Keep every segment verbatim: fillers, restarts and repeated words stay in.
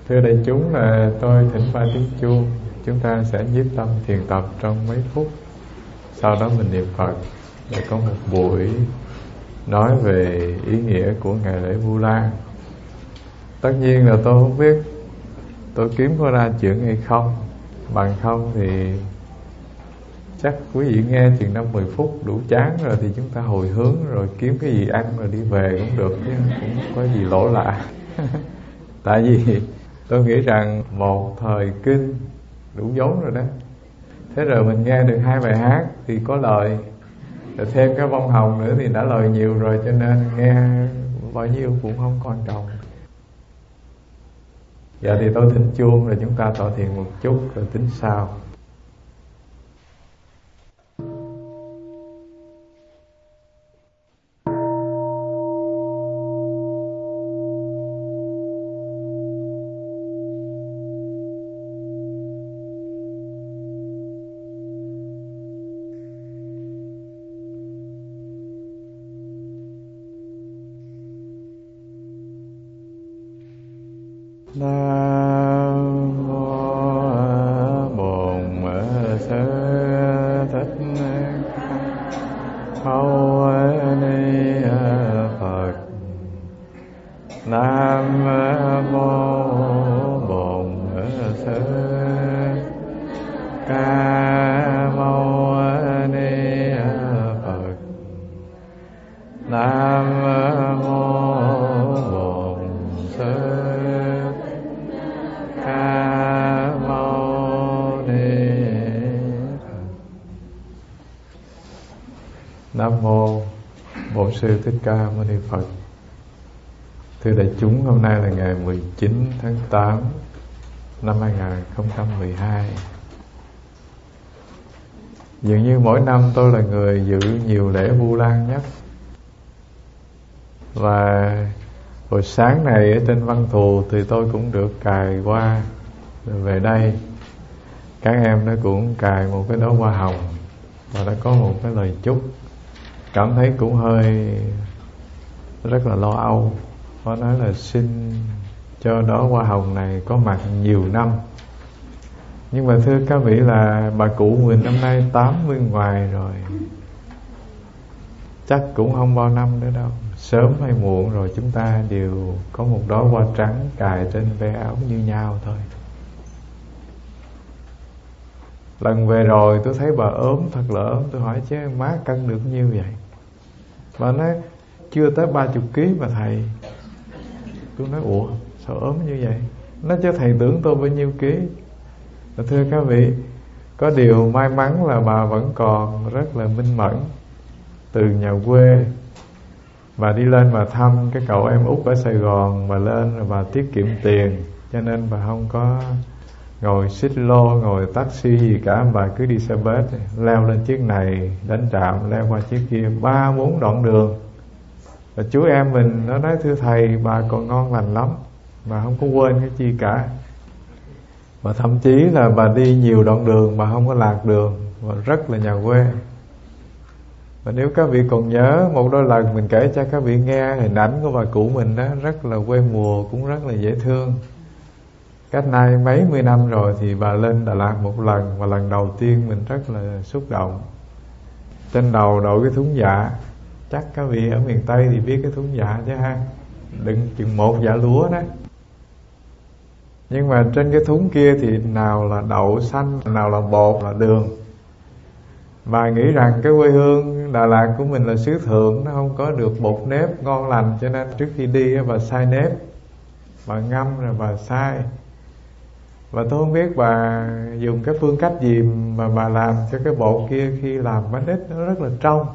Thưa đại chúng, là tôi thỉnh ba tiếng chuông. Chúng ta sẽ nhiếp tâm thiền tập trong mấy phút. Sau đó mình niệm Phật để có một buổi nói về ý nghĩa của ngày lễ Vu Lan. Tất nhiên là tôi không biết tôi kiếm có ra chuyện hay không. Bằng không thì chắc quý vị nghe chừng năm mười phút đủ chán rồi thì chúng ta hồi hướng rồi kiếm cái gì ăn rồi đi về cũng được, chứ cũng không có gì lỗ lạ. Tại vì tôi nghĩ rằng một thời kinh đủ vốn rồi đó. Thế rồi mình nghe được hai bài hát thì có lời, rồi thêm cái bông hồng nữa thì đã lời nhiều rồi, cho nên nghe bao nhiêu cũng không quan trọng. Giờ thì tôi thỉnh chuông rồi chúng ta tọa thiền một chút rồi tính sau. Nam mô Bổn Sư Thích Mâu Ni Phật. Nam mô Bổn Sư Ca Mâu Ni Phật. Nam mô Bổn Sư Nam mô Bổn Sư Thích Ca Mâu Ni Phật. Thưa đại chúng, hôm nay là ngày mười chín tháng tám năm hai nghìn không trăm mười hai. Dường như mỗi năm tôi là người dự nhiều lễ Vu Lan nhất. Và hồi sáng này ở trên Văn Thù thì tôi cũng được cài hoa. Rồi về đây các em nó cũng cài một cái đóa hoa hồng và đã có một cái lời chúc. Cảm thấy cũng hơi rất là lo âu. Nó nói là xin cho đóa hoa hồng này có mặt nhiều năm. Nhưng mà thưa các vị, là bà cụ mình năm nay tám mươi ngoài rồi, chắc cũng không bao năm nữa đâu. Sớm hay muộn rồi chúng ta đều có một đóa hoa trắng cài trên ve áo như nhau thôi. Lần về rồi tôi thấy bà ốm, thật là ốm. Tôi hỏi chứ má cân được nhiêu vậy? Bà nói chưa tới ba chục ký mà thầy. Tôi nói ủa sao ốm như vậy? Nói chứ thầy tưởng tôi bao nhiêu ký? Và thưa các vị, có điều may mắn là bà vẫn còn rất là minh mẫn. Từ nhà quê bà đi lên mà thăm cái cậu em út ở Sài Gòn, bà lên rồi bà tiết kiệm tiền, cho nên bà không có ngồi xích lô, ngồi taxi gì cả. Bà cứ đi xe bus, leo lên chiếc này đến trạm, leo qua chiếc kia, ba bốn đoạn đường. Và chú em mình nó nói thưa thầy, bà còn ngon lành lắm, bà không có quên cái chi cả. Và thậm chí là bà đi nhiều đoạn đường bà không có lạc đường, và rất là nhà quê. Và nếu các vị còn nhớ, một đôi lần mình kể cho các vị nghe hình ảnh của bà cụ mình đó, rất là quê mùa, cũng rất là dễ thương. Cách nay mấy mươi năm rồi thì bà lên Đà Lạt một lần, và lần đầu tiên mình rất là xúc động. Trên đầu đội cái thúng dạ, chắc các vị ở miền Tây thì biết cái thúng dạ chứ ha, đựng chừng một dạ lúa đó. Nhưng mà trên cái thúng kia thì nào là đậu xanh, nào là bột, là đường. Bà nghĩ rằng cái quê hương Đà Lạt của mình là xứ thượng, nó không có được bột nếp ngon lành, cho nên trước khi đi bà xay nếp, bà ngâm rồi bà xay. Và tôi không biết bà dùng cái phương cách gì mà bà làm cho cái bột kia khi làm bánh ít nó rất là trong.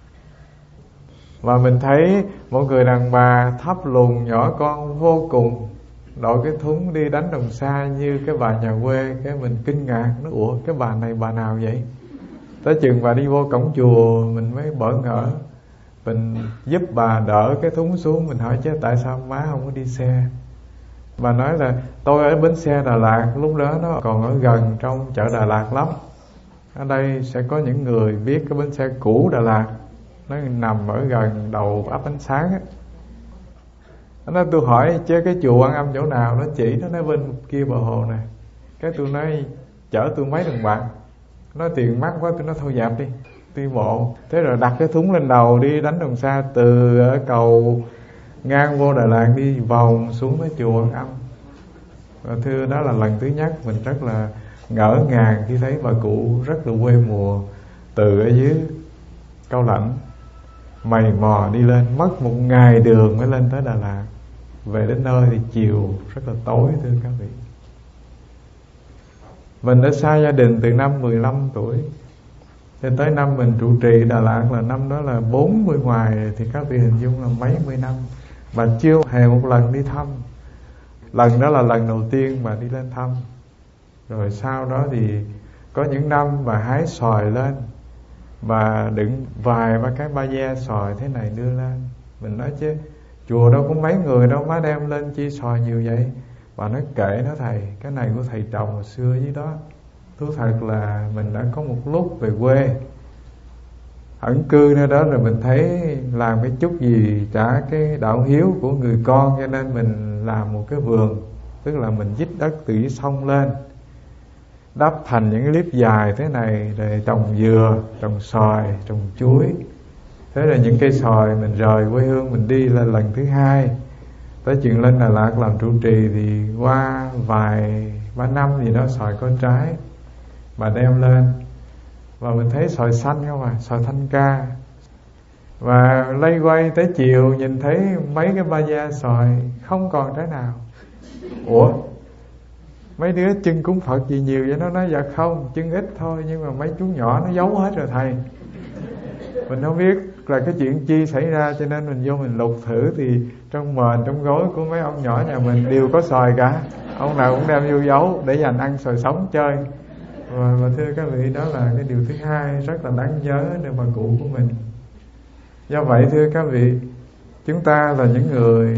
Và mình thấy một người đàn bà thấp lùn nhỏ con vô cùng, đội cái thúng đi đánh đồng xa như cái bà nhà quê. Cái mình kinh ngạc, nó ủa cái bà này bà nào vậy? Tới chừng bà đi vô cổng chùa mình mới bỡ ngỡ. Mình giúp bà đỡ cái thúng xuống. Mình hỏi chứ tại sao má không có đi xe? Bà nói là tôi ở bến xe Đà Lạt, lúc đó nó còn ở gần trong chợ Đà Lạt lắm. Ở đây sẽ có những người biết cái bến xe cũ Đà Lạt, nó nằm ở gần đầu ấp Ánh Sáng á. Nó nói tôi hỏi chứ cái chùa Quan Âm chỗ nào, nó chỉ nó nói bên kia bờ hồ nè. Cái tôi nói chở tôi mấy đồng bạc, nói tiền mắc quá, tôi nói thôi dẹp đi, đi bộ. Thế rồi đặt cái thúng lên đầu đi đánh Đồng Xa, từ ở cầu ngang vô Đà Lạt đi vòng xuống tới chùa Quan Âm. Và thưa đó là lần thứ nhất mình rất là ngỡ ngàng khi thấy bà cụ rất là quê mùa, từ ở dưới Cao Lãnh mày mò đi lên, mất một ngày đường mới lên tới Đà Lạt. Về đến nơi thì chiều rất là tối thưa các vị. Mình đã xa gia đình từ năm mười lăm tuổi, cho tới năm mình trụ trì Đà Lạt là năm đó là bốn mươi ngoài, thì các vị hình dung là mấy mươi năm mà chưa hề một lần đi thăm. Lần đó là lần đầu tiên mà đi lên thăm. Rồi sau đó thì có những năm mà hái xoài lên, mà đựng vài ba cái ba ve xoài thế này đưa lên. Mình nói chứ chùa đâu có mấy người đâu má đem lên chi xoài nhiều vậy. Bà nói kệ nó thầy, cái này của thầy trồng hồi xưa dưới đó. Thú thật là mình đã có một lúc về quê ẩn cư nơi đó, rồi mình thấy làm cái chút gì trả cái đạo hiếu của người con, cho nên mình làm một cái vườn. Tức là mình dít đất từ dưới sông lên, đắp thành những cái clip dài thế này, rồi trồng dừa, trồng xoài, trồng chuối. Thế là những cây xoài mình rời quê hương mình đi là lần thứ hai. Tới chuyện lên Đà Lạt làm trụ trì thì qua vài ba năm gì đó xoài có trái mà đem lên, và mình thấy xoài xanh không à, xoài thanh ca. Và lây quay tới chiều nhìn thấy mấy cái ba ve xoài không còn trái nào. Ủa, mấy đứa chân cúng Phật gì nhiều vậy? Nó nói dạ không, chân ít thôi, nhưng mà mấy chú nhỏ nó giấu hết rồi thầy. Mình không biết là cái chuyện chi xảy ra, cho nên mình vô mình lục thử thì trong mền, trong gối của mấy ông nhỏ nhà mình đều có xoài cả. Ông nào cũng đem vô giấu để dành ăn xoài sống chơi. Và, và thưa các vị, đó là cái điều thứ hai rất là đáng nhớ nơi bà cụ của mình. Do vậy thưa các vị, chúng ta là những người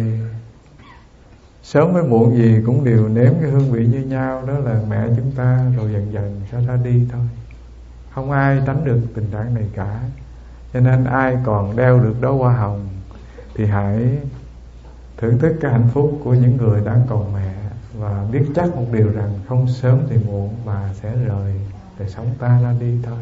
sớm với muộn gì cũng đều nếm cái hương vị như nhau. Đó là mẹ chúng ta rồi dần dần sẽ ra đi thôi. Không ai tránh được tình trạng này cả. Cho nên ai còn đeo được đó hoa hồng thì hãy thưởng thức cái hạnh phúc của những người đang còn mẹ, và biết chắc một điều rằng không sớm thì muộn bà sẽ rời đời sống ta ra đi thôi.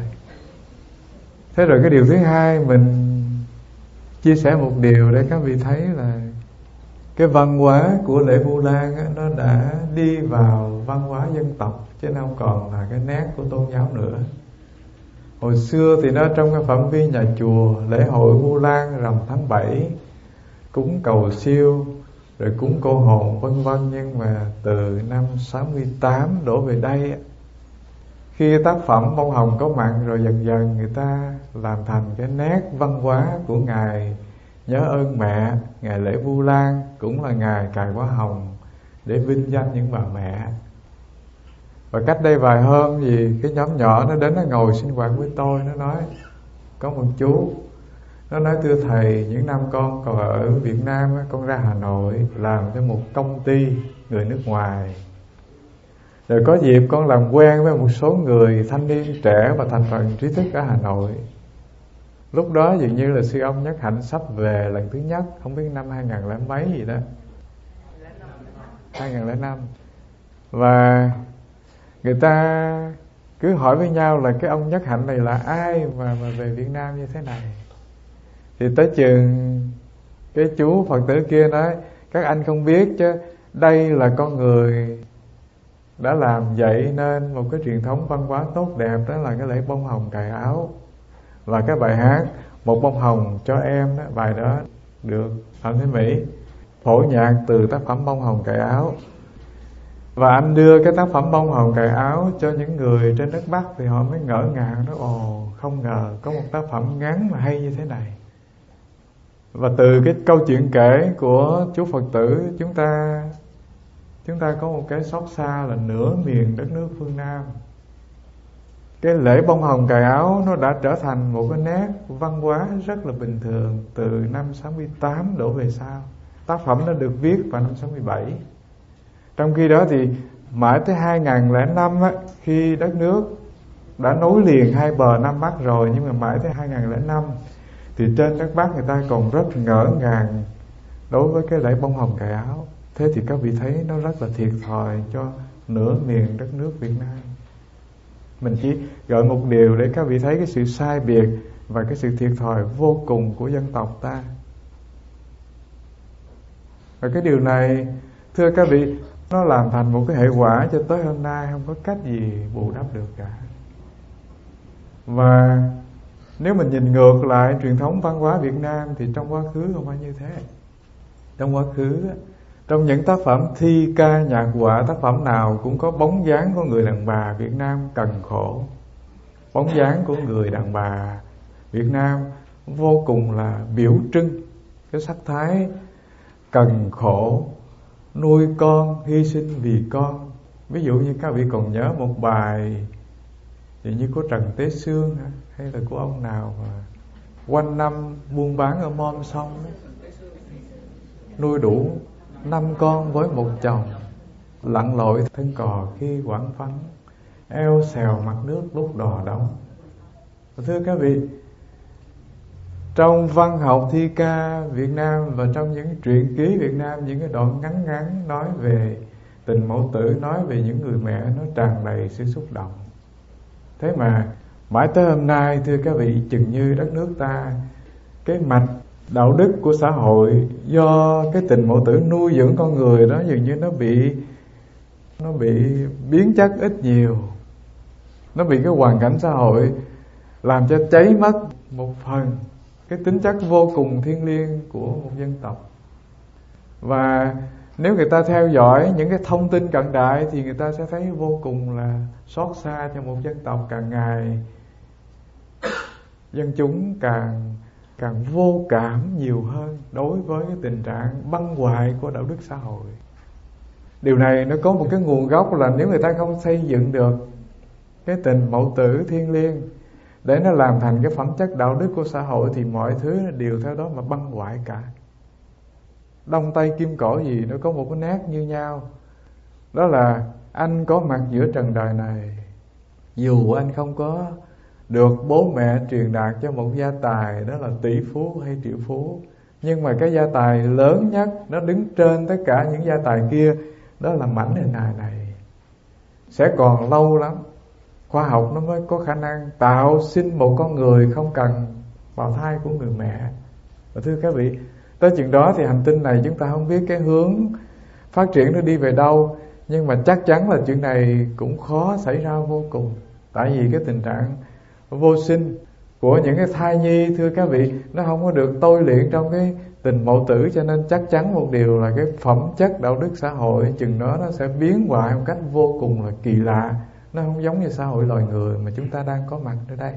Thế rồi cái điều thứ hai mình chia sẻ một điều để các vị thấy là cái văn hóa của lễ Vu Lan á, nó đã đi vào văn hóa dân tộc, chứ nó không còn là cái nét của tôn giáo nữa. Hồi xưa thì nó trong cái phạm vi nhà chùa, lễ hội Vu Lan rằm tháng bảy, cúng cầu siêu, rồi cúng cô hồn vân vân. Nhưng mà từ năm sáu mươi tám đổ về đây, khi tác phẩm bông hồng có mặt rồi, dần dần người ta làm thành cái nét văn hóa của ngày nhớ ơn mẹ, ngày lễ Vu Lan, cũng là ngày cài hoa hồng để vinh danh những bà mẹ. Và cách đây vài hôm gì cái nhóm nhỏ nó đến nó ngồi sinh hoạt với tôi, nó nói có một chú, nó nói thưa thầy, những năm con còn ở Việt Nam con ra Hà Nội làm cho một công ty người nước ngoài, rồi có dịp con làm quen với một số người thanh niên trẻ và thành phần trí thức ở Hà Nội. Lúc đó dường như là sư ông Nhất Hạnh sắp về lần thứ nhất, không biết năm hai ngàn lẻ mấy gì đó, hai ngàn lẻ năm. Và người ta cứ hỏi với nhau là cái ông Nhất Hạnh này là ai mà, mà về Việt Nam như thế này. Thì tới chừng cái chú Phật tử kia nói các anh không biết chứ đây là con người đã làm dậy nên một cái truyền thống văn hóa tốt đẹp, đó là cái lễ bông hồng cài áo. Và cái bài hát Một Bông Hồng Cho Em đó, bài đó được Phạm Thế Mỹ phổ nhạc từ tác phẩm Bông Hồng Cài Áo. Và anh đưa cái tác phẩm Bông Hồng Cài Áo cho những người trên đất Bắc thì họ mới ngỡ ngàng, nói ồ, không ngờ có một tác phẩm ngắn mà hay như thế này. Và từ cái câu chuyện kể của chú Phật tử, chúng ta chúng ta có một cái xót xa là nửa miền đất nước phương Nam. Cái lễ bông hồng cài áo nó đã trở thành một cái nét văn hóa rất là bình thường từ năm sáu mươi tám đổ về sau. Tác phẩm nó được viết vào năm sáu mươi bảy. Trong khi đó thì mãi tới hai ngàn lẻ năm á, khi đất nước đã nối liền hai bờ Nam Bắc rồi, nhưng mà mãi tới hai ngàn lẻ năm thì trên đất Bắc người ta còn rất ngỡ ngàng đối với cái lễ bông hồng cài áo. Thế thì các vị thấy nó rất là thiệt thòi cho nửa miền đất nước Việt Nam. Mình chỉ gọi một điều để các vị thấy cái sự sai biệt và cái sự thiệt thòi vô cùng của dân tộc ta. Và cái điều này, thưa các vị, nó làm thành một cái hệ quả cho tới hôm nay không có cách gì bù đắp được cả. Và nếu mình nhìn ngược lại truyền thống văn hóa Việt Nam thì trong quá khứ không phải như thế. Trong quá khứ, trong những tác phẩm thi ca nhạc họa, tác phẩm nào cũng có bóng dáng của người đàn bà Việt Nam cần khổ. Bóng dáng của người đàn bà Việt Nam vô cùng là biểu trưng cái sắc thái cần khổ, nuôi con, hy sinh vì con. Ví dụ như các vị còn nhớ một bài thì như của Trần Tế Xương hả? Hay là của ông nào mà quanh năm buôn bán ở Mom Sông đó. Nuôi đủ năm con với một chồng, lặn lội thân cò khi quảng phấn, eo xèo mặt nước lúc đò đóng. Thưa các vị, trong văn học thi ca Việt Nam và trong những truyện ký Việt Nam, những cái đoạn ngắn ngắn nói về tình mẫu tử, nói về những người mẹ, nó tràn đầy sự xúc động. Thế mà mãi tới hôm nay, thưa các vị, chừng như đất nước ta, cái mạch đạo đức của xã hội do cái tình mẫu tử nuôi dưỡng con người đó dường như nó bị nó bị biến chất ít nhiều. Nó bị cái hoàn cảnh xã hội làm cho cháy mất một phần cái tính chất vô cùng thiêng liêng của một dân tộc. Và nếu người ta theo dõi những cái thông tin cận đại thì người ta sẽ thấy vô cùng là xót xa cho một dân tộc. Càng ngày dân chúng càng càng vô cảm nhiều hơn đối với cái tình trạng băng hoại của đạo đức xã hội. Điều này nó có một cái nguồn gốc là nếu người ta không xây dựng được cái tình mẫu tử thiêng liêng để nó làm thành cái phẩm chất đạo đức của xã hội thì mọi thứ đều theo đó mà băng hoại cả. Đông Tây Kim Cổ gì nó có một cái nét như nhau. Đó là anh có mặt giữa trần đời này, dù anh không có được bố mẹ truyền đạt cho một gia tài, đó là tỷ phú hay triệu phú, nhưng mà cái gia tài lớn nhất, nó đứng trên tất cả những gia tài kia, đó là mảnh hình hài này. Sẽ còn lâu lắm khoa học nó mới có khả năng tạo sinh một con người không cần bào thai của người mẹ. Và thưa các vị, tới chừng đó thì hành tinh này chúng ta không biết cái hướng phát triển nó đi về đâu, nhưng mà chắc chắn là chuyện này cũng khó xảy ra vô cùng. Tại vì cái tình trạng vô sinh của những cái thai nhi, thưa các vị, nó không có được tôi luyện trong cái tình mẫu tử, cho nên chắc chắn một điều là cái phẩm chất đạo đức xã hội chừng đó nó sẽ biến hoại một cách vô cùng là kỳ lạ. Nó không giống như xã hội loài người mà chúng ta đang có mặt ở đây.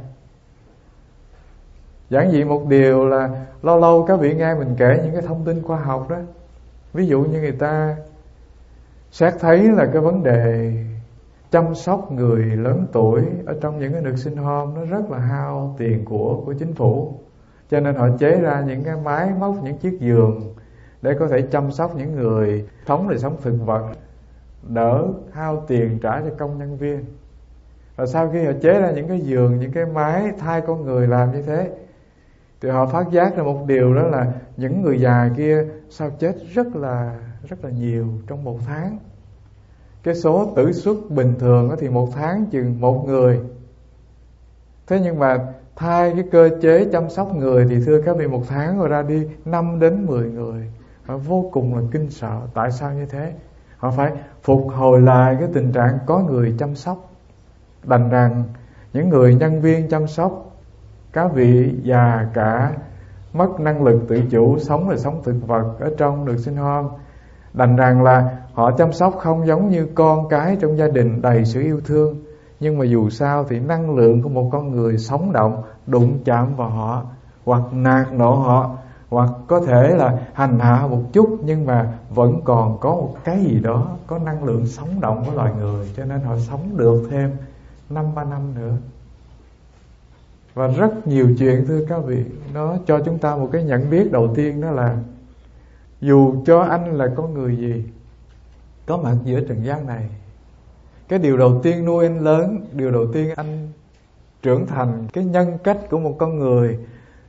Giản dị một điều là lâu lâu các vị nghe mình kể những cái thông tin khoa học đó. Ví dụ như người ta xét thấy là cái vấn đề chăm sóc người lớn tuổi ở trong những cái nursing home nó rất là hao tiền của của chính phủ. Cho nên họ chế ra những cái máy móc, những chiếc giường để có thể chăm sóc những người sống đời sống thực vật, đỡ hao tiền trả cho công nhân viên. Và sau khi họ chế ra những cái giường, những cái máy thay con người làm như thế, thì họ phát giác ra một điều, đó là những người già kia sao chết rất là rất là nhiều trong một tháng. Cái số tử suất bình thường thì một tháng chừng một người. Thế nhưng mà thay cái cơ chế chăm sóc người thì thưa các vị, một tháng rồi ra đi năm đến mười người. Họ vô cùng là kinh sợ. Tại sao như thế? Họ phải phục hồi lại cái tình trạng có người chăm sóc. Đành rằng những người nhân viên chăm sóc, các vị già cả, mất năng lực tự chủ, sống là sống thực vật ở trong nursing home, đành rằng là họ chăm sóc không giống như con cái trong gia đình đầy sự yêu thương. Nhưng mà dù sao thì năng lượng của một con người sống động đụng chạm vào họ, hoặc nạt nộ họ, hoặc có thể là hành hạ một chút, nhưng mà vẫn còn có một cái gì đó, có năng lượng sống động của loài người, cho nên họ sống được thêm năm ba năm nữa. Và rất nhiều chuyện, thưa các vị, nó cho chúng ta một cái nhận biết đầu tiên, đó là dù cho anh là con người gì có mặt giữa trần gian này, cái điều đầu tiên nuôi anh lớn, điều đầu tiên anh trưởng thành cái nhân cách của một con người,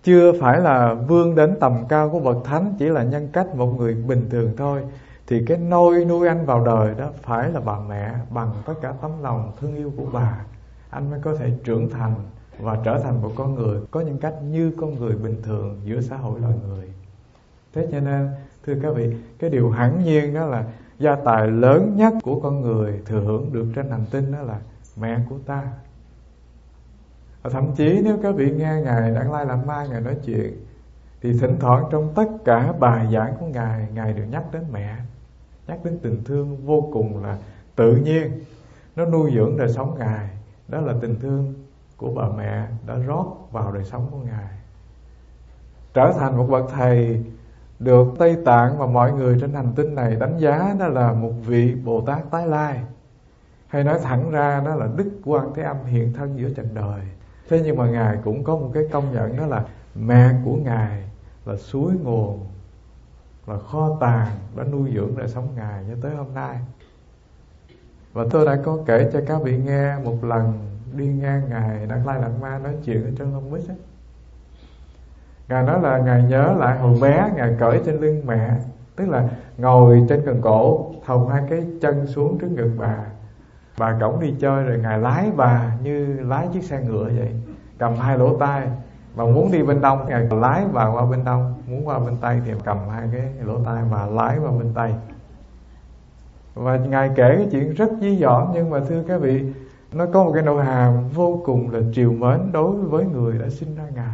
chưa phải là vươn đến tầm cao của bậc thánh, chỉ là nhân cách một người bình thường thôi, thì cái nôi nuôi anh vào đời đó phải là bà mẹ. Bằng tất cả tấm lòng thương yêu của bà, anh mới có thể trưởng thành và trở thành một con người có nhân cách như con người bình thường giữa xã hội loài người. Thế cho nên thưa các vị, cái điều hẳn nhiên đó là gia tài lớn nhất của con người thừa hưởng được trên hành tinh đó là mẹ của ta. Và thậm chí nếu các vị nghe Ngài Đặng Lai Lạt Ma Ngài nói chuyện, thì thỉnh thoảng trong tất cả bài giảng của Ngài, Ngài đều nhắc đến mẹ, nhắc đến tình thương vô cùng là tự nhiên, nó nuôi dưỡng đời sống Ngài. Đó là tình thương của bà mẹ đã rót vào đời sống của Ngài. Trở thành một bậc thầy được Tây Tạng và mọi người trên hành tinh này đánh giá đó là một vị Bồ Tát tái lai, hay nói thẳng ra đó là Đức Quan Thế Âm hiện thân giữa trần đời. Thế nhưng mà Ngài cũng có một cái công nhận, đó là mẹ của Ngài là suối nguồn, là kho tàng đã nuôi dưỡng đời sống Ngài cho tới hôm nay. Và tôi đã có kể cho các vị nghe một lần đi ngang Ngài Đặng Lai Lạt Ma nói chuyện ở trên Long Bích ấy. Ngài nói là Ngài nhớ lại hồi bé Ngài cởi trên lưng mẹ, tức là ngồi trên cần cổ, thòng hai cái chân xuống trước ngực bà. Bà cõng đi chơi rồi Ngài lái bà như lái chiếc xe ngựa vậy, cầm hai lỗ tai. Mà muốn đi bên đông, Ngài lái bà qua bên đông, muốn qua bên tây thì cầm hai cái lỗ tai và lái qua bên tây. Và Ngài kể cái chuyện rất dí dỏm, nhưng mà thưa các vị, nó có một cái nội hàm vô cùng là trìu mến đối với người đã sinh ra Ngài.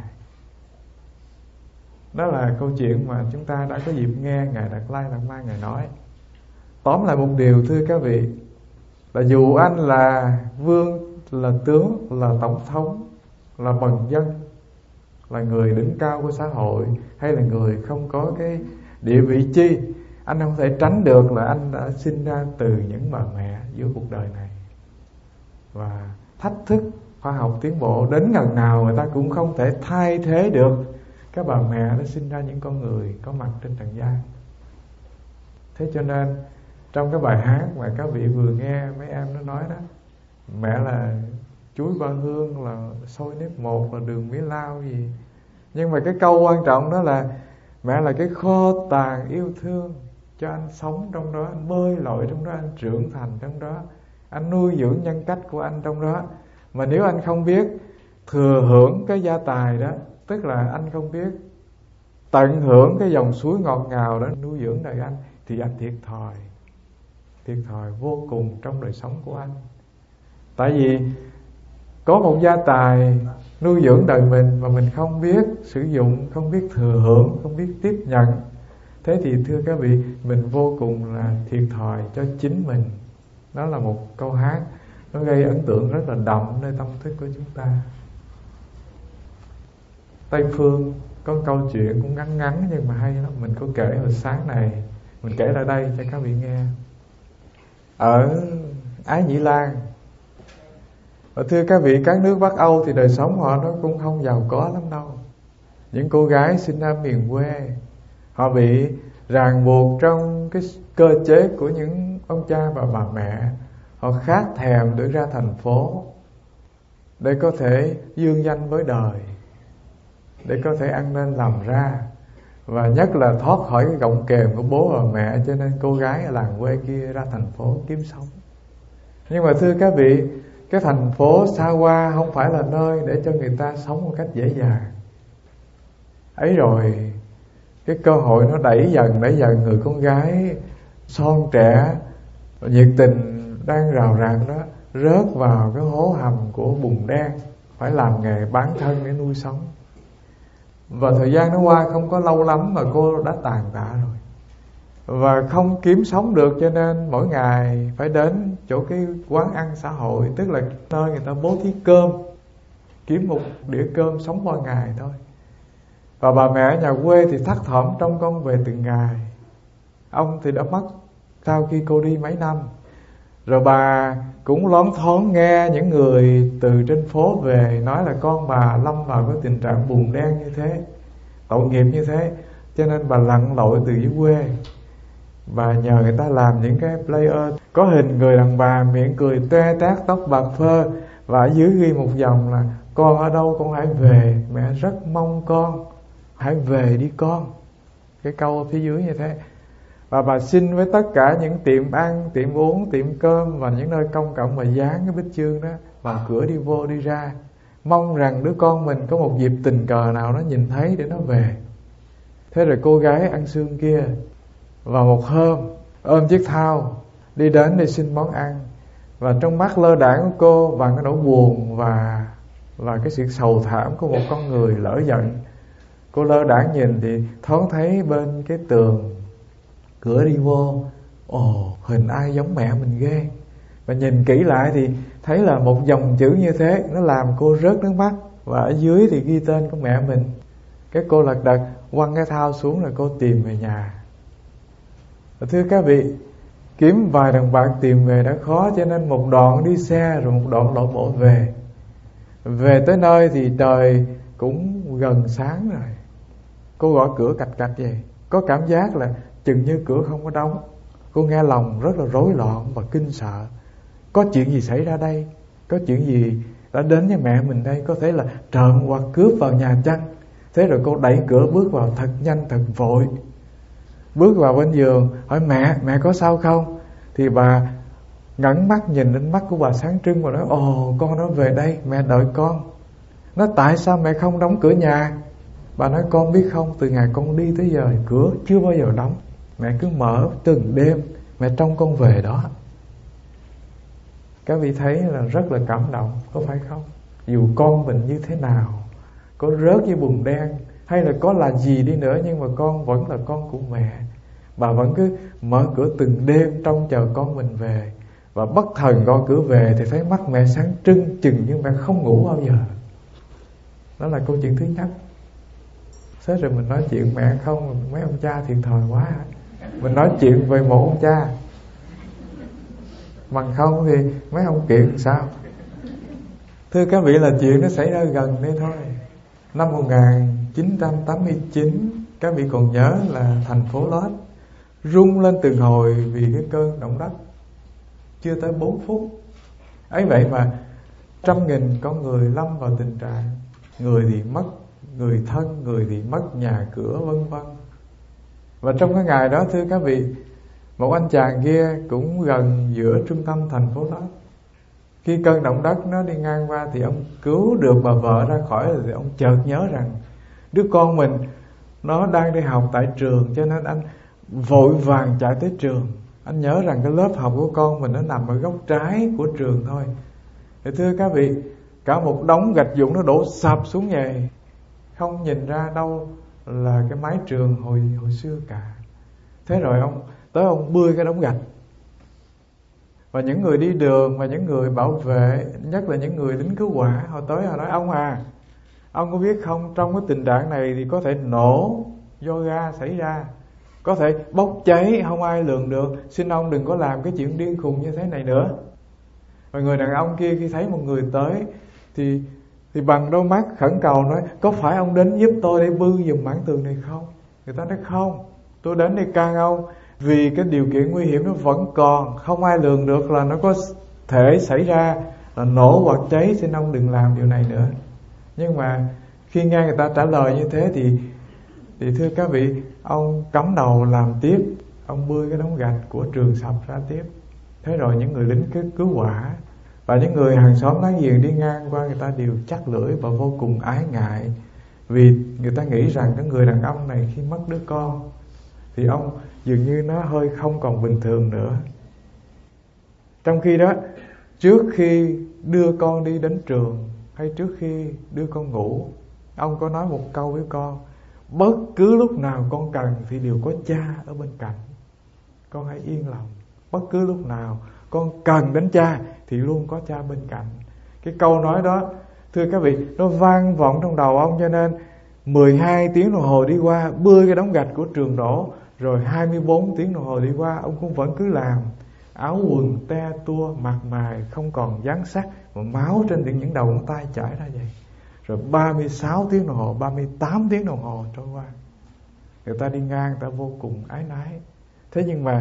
Đó là câu chuyện mà chúng ta đã có dịp nghe Ngài Đạt Lai Lạt Ma Ngài nói. Tóm lại một điều thưa các vị, là dù anh là vương, là tướng, là tổng thống, là bần dân, là người đỉnh cao của xã hội, hay là người không có cái địa vị chi, anh không thể tránh được là anh đã sinh ra từ những bà mẹ giữa cuộc đời này. Và thách thức khoa học tiến bộ đến gần nào người ta cũng không thể thay thế được các bà mẹ đã sinh ra những con người có mặt trên trần gian. Thế cho nên trong cái bài hát mà các vị vừa nghe mấy em nó nói đó, mẹ là chuối ba hương, là xôi nếp một, là đường mía lao gì, nhưng mà cái câu quan trọng đó là mẹ là cái kho tàng yêu thương cho anh sống trong đó, anh bơi lội trong đó, anh trưởng thành trong đó, anh nuôi dưỡng nhân cách của anh trong đó. Mà nếu anh không biết thừa hưởng cái gia tài đó, tức là anh không biết tận hưởng cái dòng suối ngọt ngào đó nuôi dưỡng đời anh, thì anh thiệt thòi, thiệt thòi vô cùng trong đời sống của anh. Tại vì có một gia tài nuôi dưỡng đời mình mà mình không biết sử dụng, không biết thừa hưởng, không biết tiếp nhận, thế thì thưa các vị, mình vô cùng là thiệt thòi cho chính mình. Đó là một câu hát, nó gây ấn tượng rất là đậm nơi tâm thức của chúng ta. Tây Phương có câu chuyện cũng ngắn ngắn nhưng mà hay lắm, mình có kể hồi sáng này, mình kể lại đây cho các vị nghe. Ở Ái Nhĩ Lan, và thưa các vị, các nước Bắc Âu thì đời sống họ nó cũng không giàu có lắm đâu. Những cô gái sinh ra miền quê, họ bị ràng buộc trong cái cơ chế của những ông cha và bà mẹ. Họ khát thèm được ra thành phố để có thể dương danh với đời, để có thể ăn nên làm ra, và nhất là thoát khỏi cái gọng kềm của bố và mẹ. Cho nên cô gái ở làng quê kia ra thành phố kiếm sống. Nhưng mà thưa các vị, cái thành phố xa hoa không phải là nơi để cho người ta sống một cách dễ dàng. Ấy rồi cái cơ hội nó đẩy dần đẩy dần người con gái son trẻ nhiệt tình đang rào rạng đó rớt vào cái hố hầm của bùn đen, phải làm nghề bán thân để nuôi sống. Và thời gian nó qua không có lâu lắm mà cô đã tàn tạ rồi, và không kiếm sống được, cho nên mỗi ngày phải đến chỗ cái quán ăn xã hội, tức là nơi người ta bố thí cơm, kiếm một đĩa cơm sống qua ngày thôi. Và bà mẹ ở nhà quê thì thắt thỏm trông con về từng ngày. Ông thì đã mất sau khi cô đi mấy năm. Rồi bà cũng loáng thoáng nghe những người từ trên phố về nói là con bà lâm vào cái tình trạng bùn đen như thế, tội nghiệp như thế. Cho nên bà lặn lội từ dưới quê, bà nhờ người ta làm những cái player có hình người đàn bà miệng cười toe tát, tóc bạc phơ, và ở dưới ghi một dòng là con ở đâu con hãy về, mẹ rất mong con hãy về đi con. Cái câu ở phía dưới như thế. Và bà xin với tất cả những tiệm ăn, tiệm uống, tiệm cơm và những nơi công cộng mà dán cái bích chương đó vào cửa đi vô đi ra, mong rằng đứa con mình có một dịp tình cờ nào nó nhìn thấy để nó về. Thế rồi cô gái ăn xương kia vào một hôm ôm chiếc thao đi đến để xin món ăn, và trong mắt lơ đãng của cô và cái nỗi buồn và và cái sự sầu thảm của một con người lỡ giận, cô lơ đãng nhìn thì thoáng thấy bên cái tường cửa đi vô, ồ, hình ai giống mẹ mình ghê. Và nhìn kỹ lại thì thấy là một dòng chữ như thế, nó làm cô rớt nước mắt. Và ở dưới thì ghi tên của mẹ mình. Cái cô lật đật quăng cái thao xuống rồi cô tìm về nhà. Và thưa các vị, kiếm vài đồng bạc tìm về đã khó, cho nên một đoạn đi xe rồi một đoạn lội bộ về. Về tới nơi thì trời cũng gần sáng rồi. Cô gõ cửa cạch cạch vậy, có cảm giác là chừng như cửa không có đóng. Cô nghe lòng rất là rối loạn và kinh sợ. Có chuyện gì xảy ra đây? Có chuyện gì đã đến với mẹ mình đây? Có thể là trộm hoặc cướp vào nhà chăng? Thế rồi cô đẩy cửa bước vào thật nhanh thật vội. Bước vào bên giường hỏi mẹ, mẹ có sao không? Thì bà ngẩng mắt nhìn đến mắt của bà sáng trưng và nói, ồ, con nó về đây, mẹ đợi con. Nói tại sao mẹ không đóng cửa nhà? Bà nói con biết không, từ ngày con đi tới giờ cửa chưa bao giờ đóng, mẹ cứ mở từng đêm, mẹ trông con về đó. Các vị thấy là rất là cảm động, có phải không? Dù con mình như thế nào, có rớt với bùn đen hay là có là gì đi nữa, nhưng mà con vẫn là con của mẹ. Bà vẫn cứ mở cửa từng đêm trông chờ con mình về. Và bất thần gõ cửa về thì thấy mắt mẹ sáng trưng chừng như mẹ không ngủ bao giờ. Đó là câu chuyện thứ nhất. Thế rồi mình nói chuyện mẹ không, mấy ông cha thiệt thòi quá. Mình nói chuyện về một ông cha, bằng không thì mấy ông kiện sao? Thưa các vị, là chuyện nó xảy ra gần đây thôi. Năm một nghìn chín trăm tám mươi chín, các vị còn nhớ là thành phố Lost rung lên từng hồi vì cái cơn động đất. Chưa tới bốn phút ấy vậy mà trăm nghìn con người lâm vào tình trạng người thì mất người thân, người thì mất nhà cửa, vân vân. Và trong cái ngày đó, thưa các vị, một anh chàng kia cũng gần giữa trung tâm thành phố đó. Khi cơn động đất nó đi ngang qua thì ông cứu được bà vợ ra khỏi, thì ông chợt nhớ rằng đứa con mình nó đang đi học tại trường, cho nên anh vội vàng chạy tới trường. Anh nhớ rằng cái lớp học của con mình nó nằm ở góc trái của trường thôi. Thì thưa các vị, cả một đống gạch vụn nó đổ sập xuống về, không nhìn ra đâu là cái mái trường hồi hồi xưa cả. Thế rồi ông tới ông bươi cái đống gạch. Và những người đi đường và những người bảo vệ, nhất là những người lính cứu hỏa, họ tới họ nói, ông à, ông có biết không, trong cái tình trạng này thì có thể nổ do ga xảy ra, có thể bốc cháy, không ai lường được. Xin ông đừng có làm cái chuyện điên khùng như thế này nữa. Và người đàn ông kia khi thấy một người tới thì thì bằng đôi mắt khẩn cầu nói, có phải ông đến giúp tôi để bư giùm mảng tường này không? Người ta nói không, tôi đến đây can ông vì cái điều kiện nguy hiểm nó vẫn còn, không ai lường được là nó có thể xảy ra là nổ hoặc cháy, xin ông đừng làm điều này nữa. Nhưng mà khi nghe người ta trả lời như thế thì thì thưa các vị, ông cắm đầu làm tiếp, ông bươi cái đống gạch của trường sập ra tiếp. Thế rồi những người lính cứu hỏa và những người hàng xóm láng giềng đi ngang qua, người ta đều chắc lưỡi và vô cùng ái ngại, vì người ta nghĩ rằng cái người đàn ông này khi mất đứa con thì ông dường như nó hơi không còn bình thường nữa. Trong khi đó, trước khi đưa con đi đến trường hay trước khi đưa con ngủ, ông có nói một câu với con, bất cứ lúc nào con cần thì đều có cha ở bên cạnh, con hãy yên lòng. Bất cứ lúc nào con cần đến cha thì luôn có cha bên cạnh. Cái câu nói đó, thưa các vị, nó vang vọng trong đầu ông, cho nên mười hai tiếng đồng hồ đi qua, bươi cái đống gạch của trường đổ, rồi hai mươi bốn tiếng đồng hồ đi qua, ông cũng vẫn cứ làm. Áo quần te tua, mặt mày không còn dáng sắc, mà máu trên những những đầu ngón tay chảy ra vậy. Rồi ba mươi sáu tiếng đồng hồ, ba mươi tám tiếng đồng hồ trôi qua. Người ta đi ngang, người ta vô cùng ái nái. Thế nhưng mà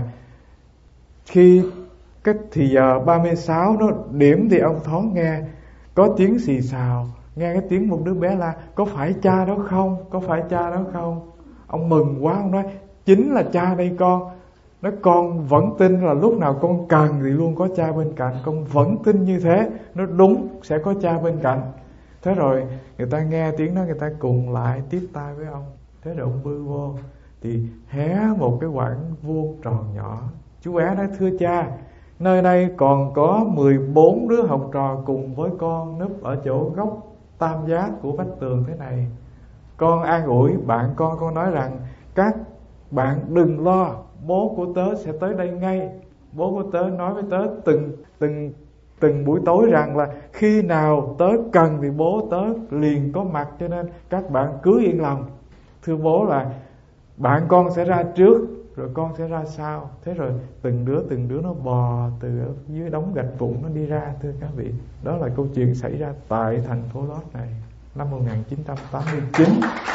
khi cái thì giờ ba mươi sáu nó điểm thì ông thoáng nghe có tiếng xì xào, nghe cái tiếng một đứa bé la, có phải cha đó không, có phải cha đó không? Ông mừng quá, ông nói chính là cha đây con. Nói con vẫn tin là lúc nào con cần thì luôn có cha bên cạnh, con vẫn tin như thế. Nó đúng, sẽ có cha bên cạnh. Thế rồi người ta nghe tiếng đó, người ta cùng lại tiếp tay với ông. Thế rồi ông bư vô thì hé một cái quảng vuông tròn nhỏ. Chú bé nói thưa cha, nơi đây còn có mười bốn đứa học trò cùng với con núp ở chỗ góc tam giác của vách tường thế này. Con an ủi bạn con, con nói rằng các bạn đừng lo, bố của tớ sẽ tới đây ngay. Bố của tớ nói với tớ từng từng từng buổi tối rằng là khi nào tớ cần thì bố tớ liền có mặt, cho nên các bạn cứ yên lòng. Thưa bố là bạn con sẽ ra trước rồi con sẽ ra sau. Thế rồi từng đứa từng đứa nó bò từ dưới đống gạch vụn nó đi ra, thưa các vị. Đó là câu chuyện xảy ra tại thành phố Lót này năm một nghìn chín trăm tám mươi chín.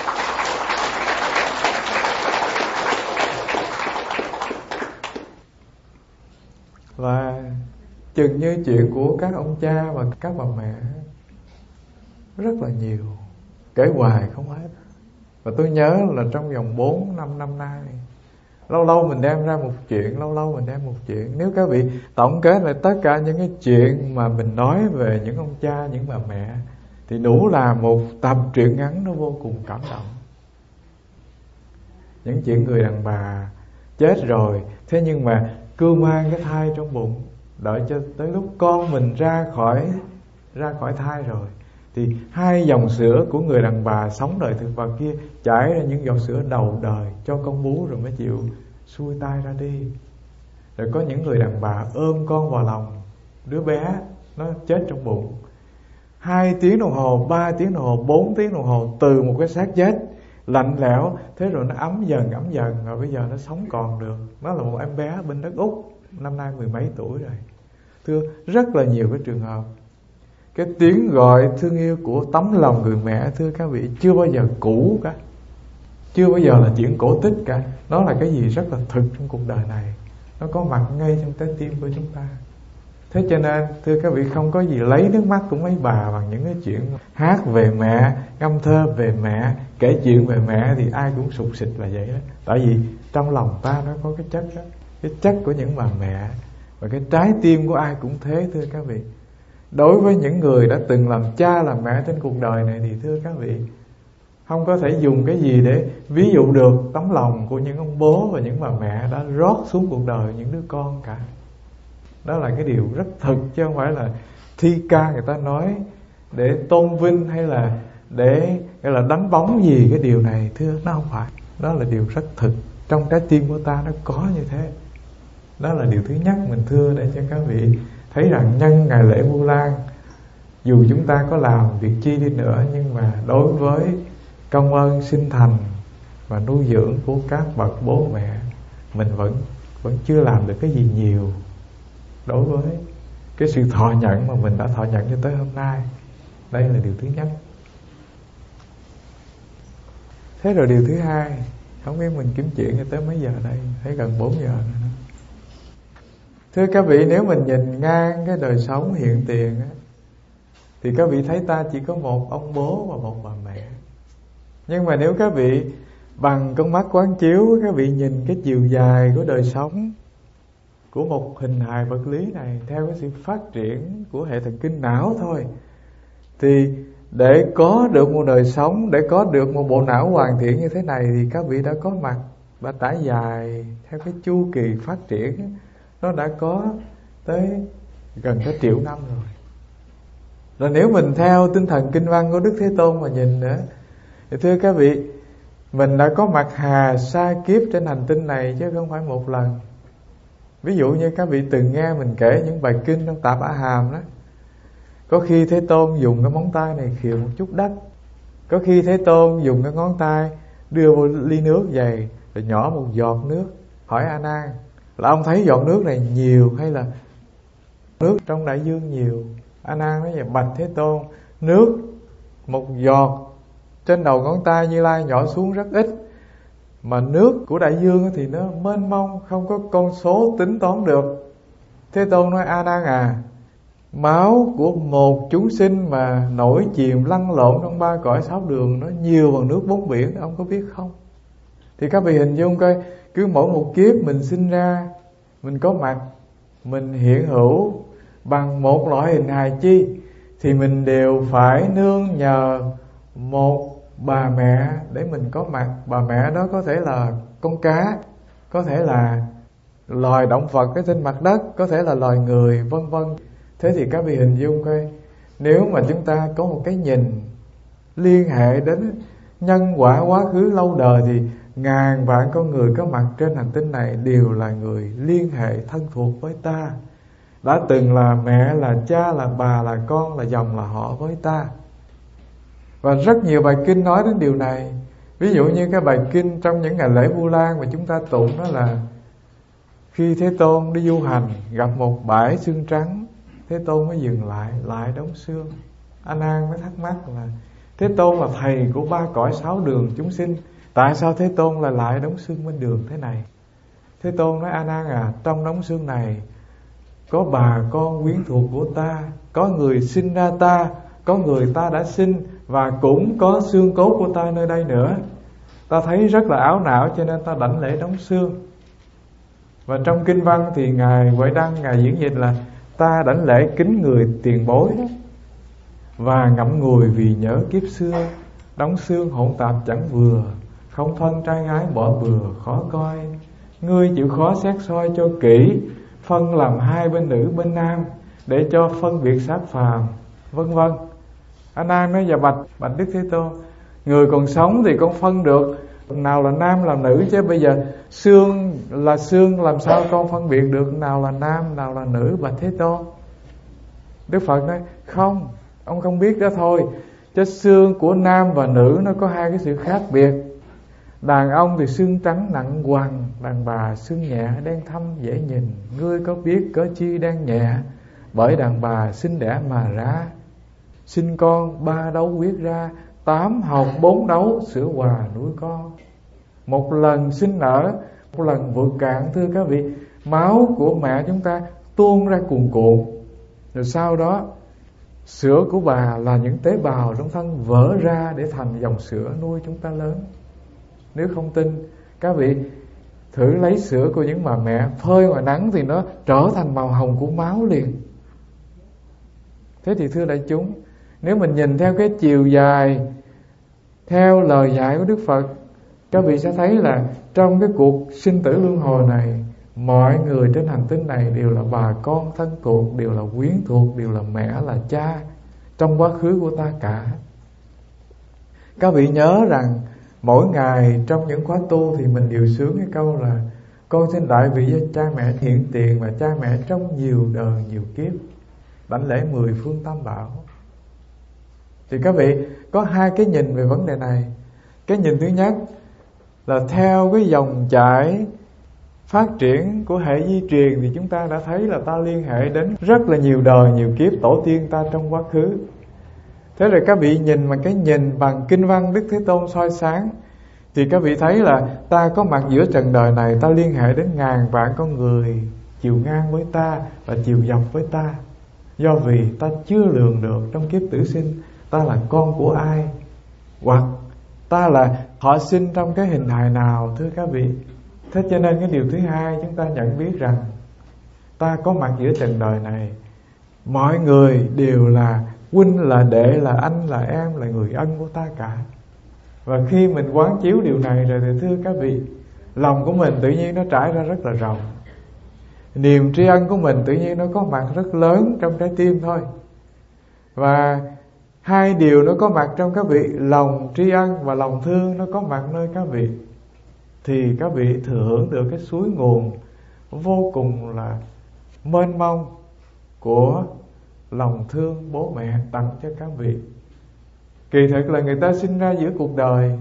Và chừng như chuyện của các ông cha và các bà mẹ rất là nhiều, kể hoài không hết. Và tôi nhớ là trong vòng bốn năm năm nay, lâu lâu mình đem ra một chuyện, lâu lâu mình đem một chuyện. Nếu các vị tổng kết lại tất cả những cái chuyện mà mình nói về những ông cha, những bà mẹ, thì đủ là một tập truyện ngắn nó vô cùng cảm động. Những chuyện người đàn bà chết rồi, thế nhưng mà cưu mang cái thai trong bụng, đợi cho tới lúc con mình ra khỏi ra khỏi thai rồi, thì hai dòng sữa của người đàn bà sống đời thực vật kia chảy ra những giọt sữa đầu đời cho con bú, rồi mới chịu xuôi tay ra đi. Rồi có những người đàn bà ôm con vào lòng, đứa bé nó chết trong bụng, hai tiếng đồng hồ, ba tiếng đồng hồ, bốn tiếng đồng hồ từ một cái xác chết lạnh lẽo, thế rồi nó ấm dần ấm dần, và bây giờ nó sống còn được. Nó là một em bé bên đất Úc, năm nay mười mấy tuổi rồi. Thưa, rất là nhiều cái trường hợp. Cái tiếng gọi thương yêu của tấm lòng người mẹ, thưa các vị, chưa bao giờ cũ cả, chưa bao giờ là chuyện cổ tích cả. Nó là cái gì rất là thực trong cuộc đời này, nó có mặt ngay trong trái tim của chúng ta. Thế cho nên thưa các vị, không có gì lấy nước mắt của mấy bà bằng những cái chuyện hát về mẹ, ngâm thơ về mẹ, kể chuyện về mẹ, thì ai cũng sụt sịt là vậy đó. Tại vì trong lòng ta nó có cái chất đó, cái chất của những bà mẹ. Và cái trái tim của ai cũng thế, thưa các vị. Đối với những người đã từng làm cha làm mẹ trên cuộc đời này, thì thưa các vị, không có thể dùng cái gì để ví dụ được tấm lòng của những ông bố và những bà mẹ đã rót xuống cuộc đời những đứa con cả. Đó là cái điều rất thực, chứ không phải là thi ca người ta nói để tôn vinh hay là để hay là đánh bóng gì cái điều này. Thưa, nó không phải. Đó là điều rất thực, trong trái tim của ta nó có như thế. Đó là điều thứ nhất mình thưa để cho các vị thấy rằng nhân ngày lễ Vu Lan, dù chúng ta có làm việc chi đi nữa, nhưng mà đối với công ơn sinh thành và nuôi dưỡng của các bậc bố mẹ, mình vẫn vẫn chưa làm được cái gì nhiều đối với cái sự thọ nhận mà mình đã thọ nhận cho tới hôm nay. Đây là điều thứ nhất. Thế rồi điều thứ hai, không biết mình kiếm chuyện cho tới mấy giờ đây, thấy gần bốn giờ rồi đó. Thưa các vị, nếu mình nhìn ngang cái đời sống hiện tiền á, thì các vị thấy ta chỉ có một ông bố và một bà mẹ. Nhưng mà nếu các vị bằng con mắt quán chiếu, các vị nhìn cái chiều dài của đời sống của một hình hài vật lý này theo cái sự phát triển của hệ thần kinh não thôi, thì để có được một đời sống, để có được một bộ não hoàn thiện như thế này, thì các vị đã có mặt và trải dài theo cái chu kỳ phát triển, nó đã có tới gần cả triệu năm rồi. Rồi nếu mình theo tinh thần kinh văn của Đức Thế Tôn mà nhìn nữa, thì thưa các vị, mình đã có mặt hà sa kiếp trên hành tinh này chứ không phải một lần. Ví dụ như các vị từng nghe mình kể những bài kinh trong Tạp A Hàm đó, có khi Thế Tôn dùng cái móng tay này khều một chút đất, có khi Thế Tôn dùng cái ngón tay đưa vô ly nước dày rồi nhỏ một giọt nước, hỏi A Nan là ông thấy giọt nước này nhiều hay là nước trong đại dương nhiều. A Nan nói vậy: bạch Thế Tôn, nước một giọt trên đầu ngón tay Như Lai nhỏ xuống rất ít, mà nước của đại dương thì nó mênh mông, không có con số tính toán được. Thế Tôn nói: A Nan à, Máu của một chúng sinh mà nổi chìm lăn lộn trong ba cõi sáu đường nó nhiều bằng nước bốn biển, ông có biết không? Thì các vị hình dung coi, cứ mỗi một kiếp mình sinh ra, mình có mặt, mình hiện hữu bằng một loại hình hài chi, thì mình đều phải nương nhờ một bà mẹ để mình có mặt. Bà mẹ đó có thể là con cá, có thể là loài động vật ở trên mặt đất, có thể là loài người, vân vân. Thế thì các vị hình dung coi, nếu mà chúng ta có một cái nhìn liên hệ đến nhân quả quá khứ lâu đời, thì ngàn vạn con người có mặt trên hành tinh này đều là người liên hệ thân thuộc với ta, đã từng là mẹ, là cha, là bà, là con, là dòng, là họ với ta. Và rất nhiều bài kinh nói đến điều này. Ví dụ như cái bài kinh trong những ngày lễ Vu Lan mà chúng ta tụng, đó là khi Thế Tôn đi du hành gặp một bãi xương trắng, Thế Tôn mới dừng lại, lại đóng xương. A Nan mới thắc mắc là Thế Tôn là thầy của ba cõi sáu đường chúng sinh, tại sao Thế Tôn lại lại đóng xương bên đường thế này? Thế Tôn nói: A Nan à, trong đống xương này có bà con quyến thuộc của ta, có người sinh ra ta, có người ta đã sinh, và cũng có xương cốt của ta nơi đây nữa. Ta thấy rất là áo não, cho nên ta đảnh lễ đóng xương. Và trong kinh văn thì Ngài Huệ Đăng, Ngài diễn dịch là ta đảnh lễ kính người tiền bối đó, và ngậm ngùi vì nhớ kiếp xưa, đóng xương hỗn tạp chẳng vừa, không phân trai gái bỏ bừa khó coi. Ngươi chịu khó xét soi cho kỹ, phân làm hai bên nữ bên nam, để cho phân biệt sát phàm, vân vân. A Nan nói: dạ bạch bạch Đức Thế Tôn, người còn sống thì con phân được nào là nam là nữ, chứ bây giờ xương là xương, làm sao con phân biệt được nào là nam nào là nữ, bạch Thế Tôn? Đức Phật nói: không, ông không biết đó thôi, chứ xương của nam và nữ nó có hai cái sự khác biệt. Đàn ông thì xương trắng nặng quằn, đàn bà xương nhẹ đen thâm dễ nhìn. Ngươi có biết cớ chi đen nhẹ, bởi đàn bà sinh đẻ mà ra. Sinh con ba đấu quyết ra, tám học bốn đấu sữa hòa nuôi con. Một lần sinh nở, một lần vượt cạn. Thưa các vị, máu của mẹ chúng ta tuôn ra cuồn cuộn, rồi sau đó sữa của bà là những tế bào trong thân vỡ ra để thành dòng sữa nuôi chúng ta lớn. Nếu không tin, các vị thử lấy sữa của những bà mẹ phơi ngoài nắng thì nó trở thành màu hồng của máu liền. Thế thì thưa đại chúng, nếu mình nhìn theo cái chiều dài, theo lời dạy của Đức Phật, các vị sẽ thấy là trong cái cuộc sinh tử luân hồi này, mọi người trên hành tinh này đều là bà con thân thuộc, đều là quyến thuộc, đều là mẹ, là cha trong quá khứ của ta cả. Các vị nhớ rằng mỗi ngày trong những khóa tu thì mình đều sướng cái câu là con xin đại vị cho cha mẹ hiện tiền và cha mẹ trong nhiều đời nhiều kiếp, đảnh lễ mười phương tam bảo. Thì các vị có hai cái nhìn về vấn đề này. Cái nhìn thứ nhất là theo cái dòng chảy phát triển của hệ di truyền, thì chúng ta đã thấy là ta liên hệ đến rất là nhiều đời nhiều kiếp tổ tiên ta trong quá khứ. Thế rồi các vị nhìn mà cái nhìn bằng kinh văn Đức Thế Tôn soi sáng, thì các vị thấy là ta có mặt giữa trần đời này, ta liên hệ đến ngàn vạn con người chiều ngang với ta và chiều dọc với ta. Do vì ta chưa lường được trong kiếp tử sinh ta là con của ai, hoặc ta là họ sinh trong cái hình hài nào, thưa các vị. Thế cho nên cái điều thứ hai chúng ta nhận biết rằng ta có mặt giữa trần đời này, mọi người đều là huynh, là đệ, là anh, là em, là người ân của ta cả. Và khi mình quán chiếu điều này rồi thì thưa các vị, lòng của mình tự nhiên nó trải ra rất là rộng. Niềm tri ân của mình tự nhiên nó có mặt rất lớn trong trái tim thôi. Và hai điều nó có mặt trong các vị, lòng tri ân và lòng thương nó có mặt nơi các vị, thì các vị thừa hưởng được cái suối nguồn vô cùng là mênh mông của lòng thương bố mẹ tặng cho các vị. Kỳ thực là người ta sinh ra giữa cuộc đời,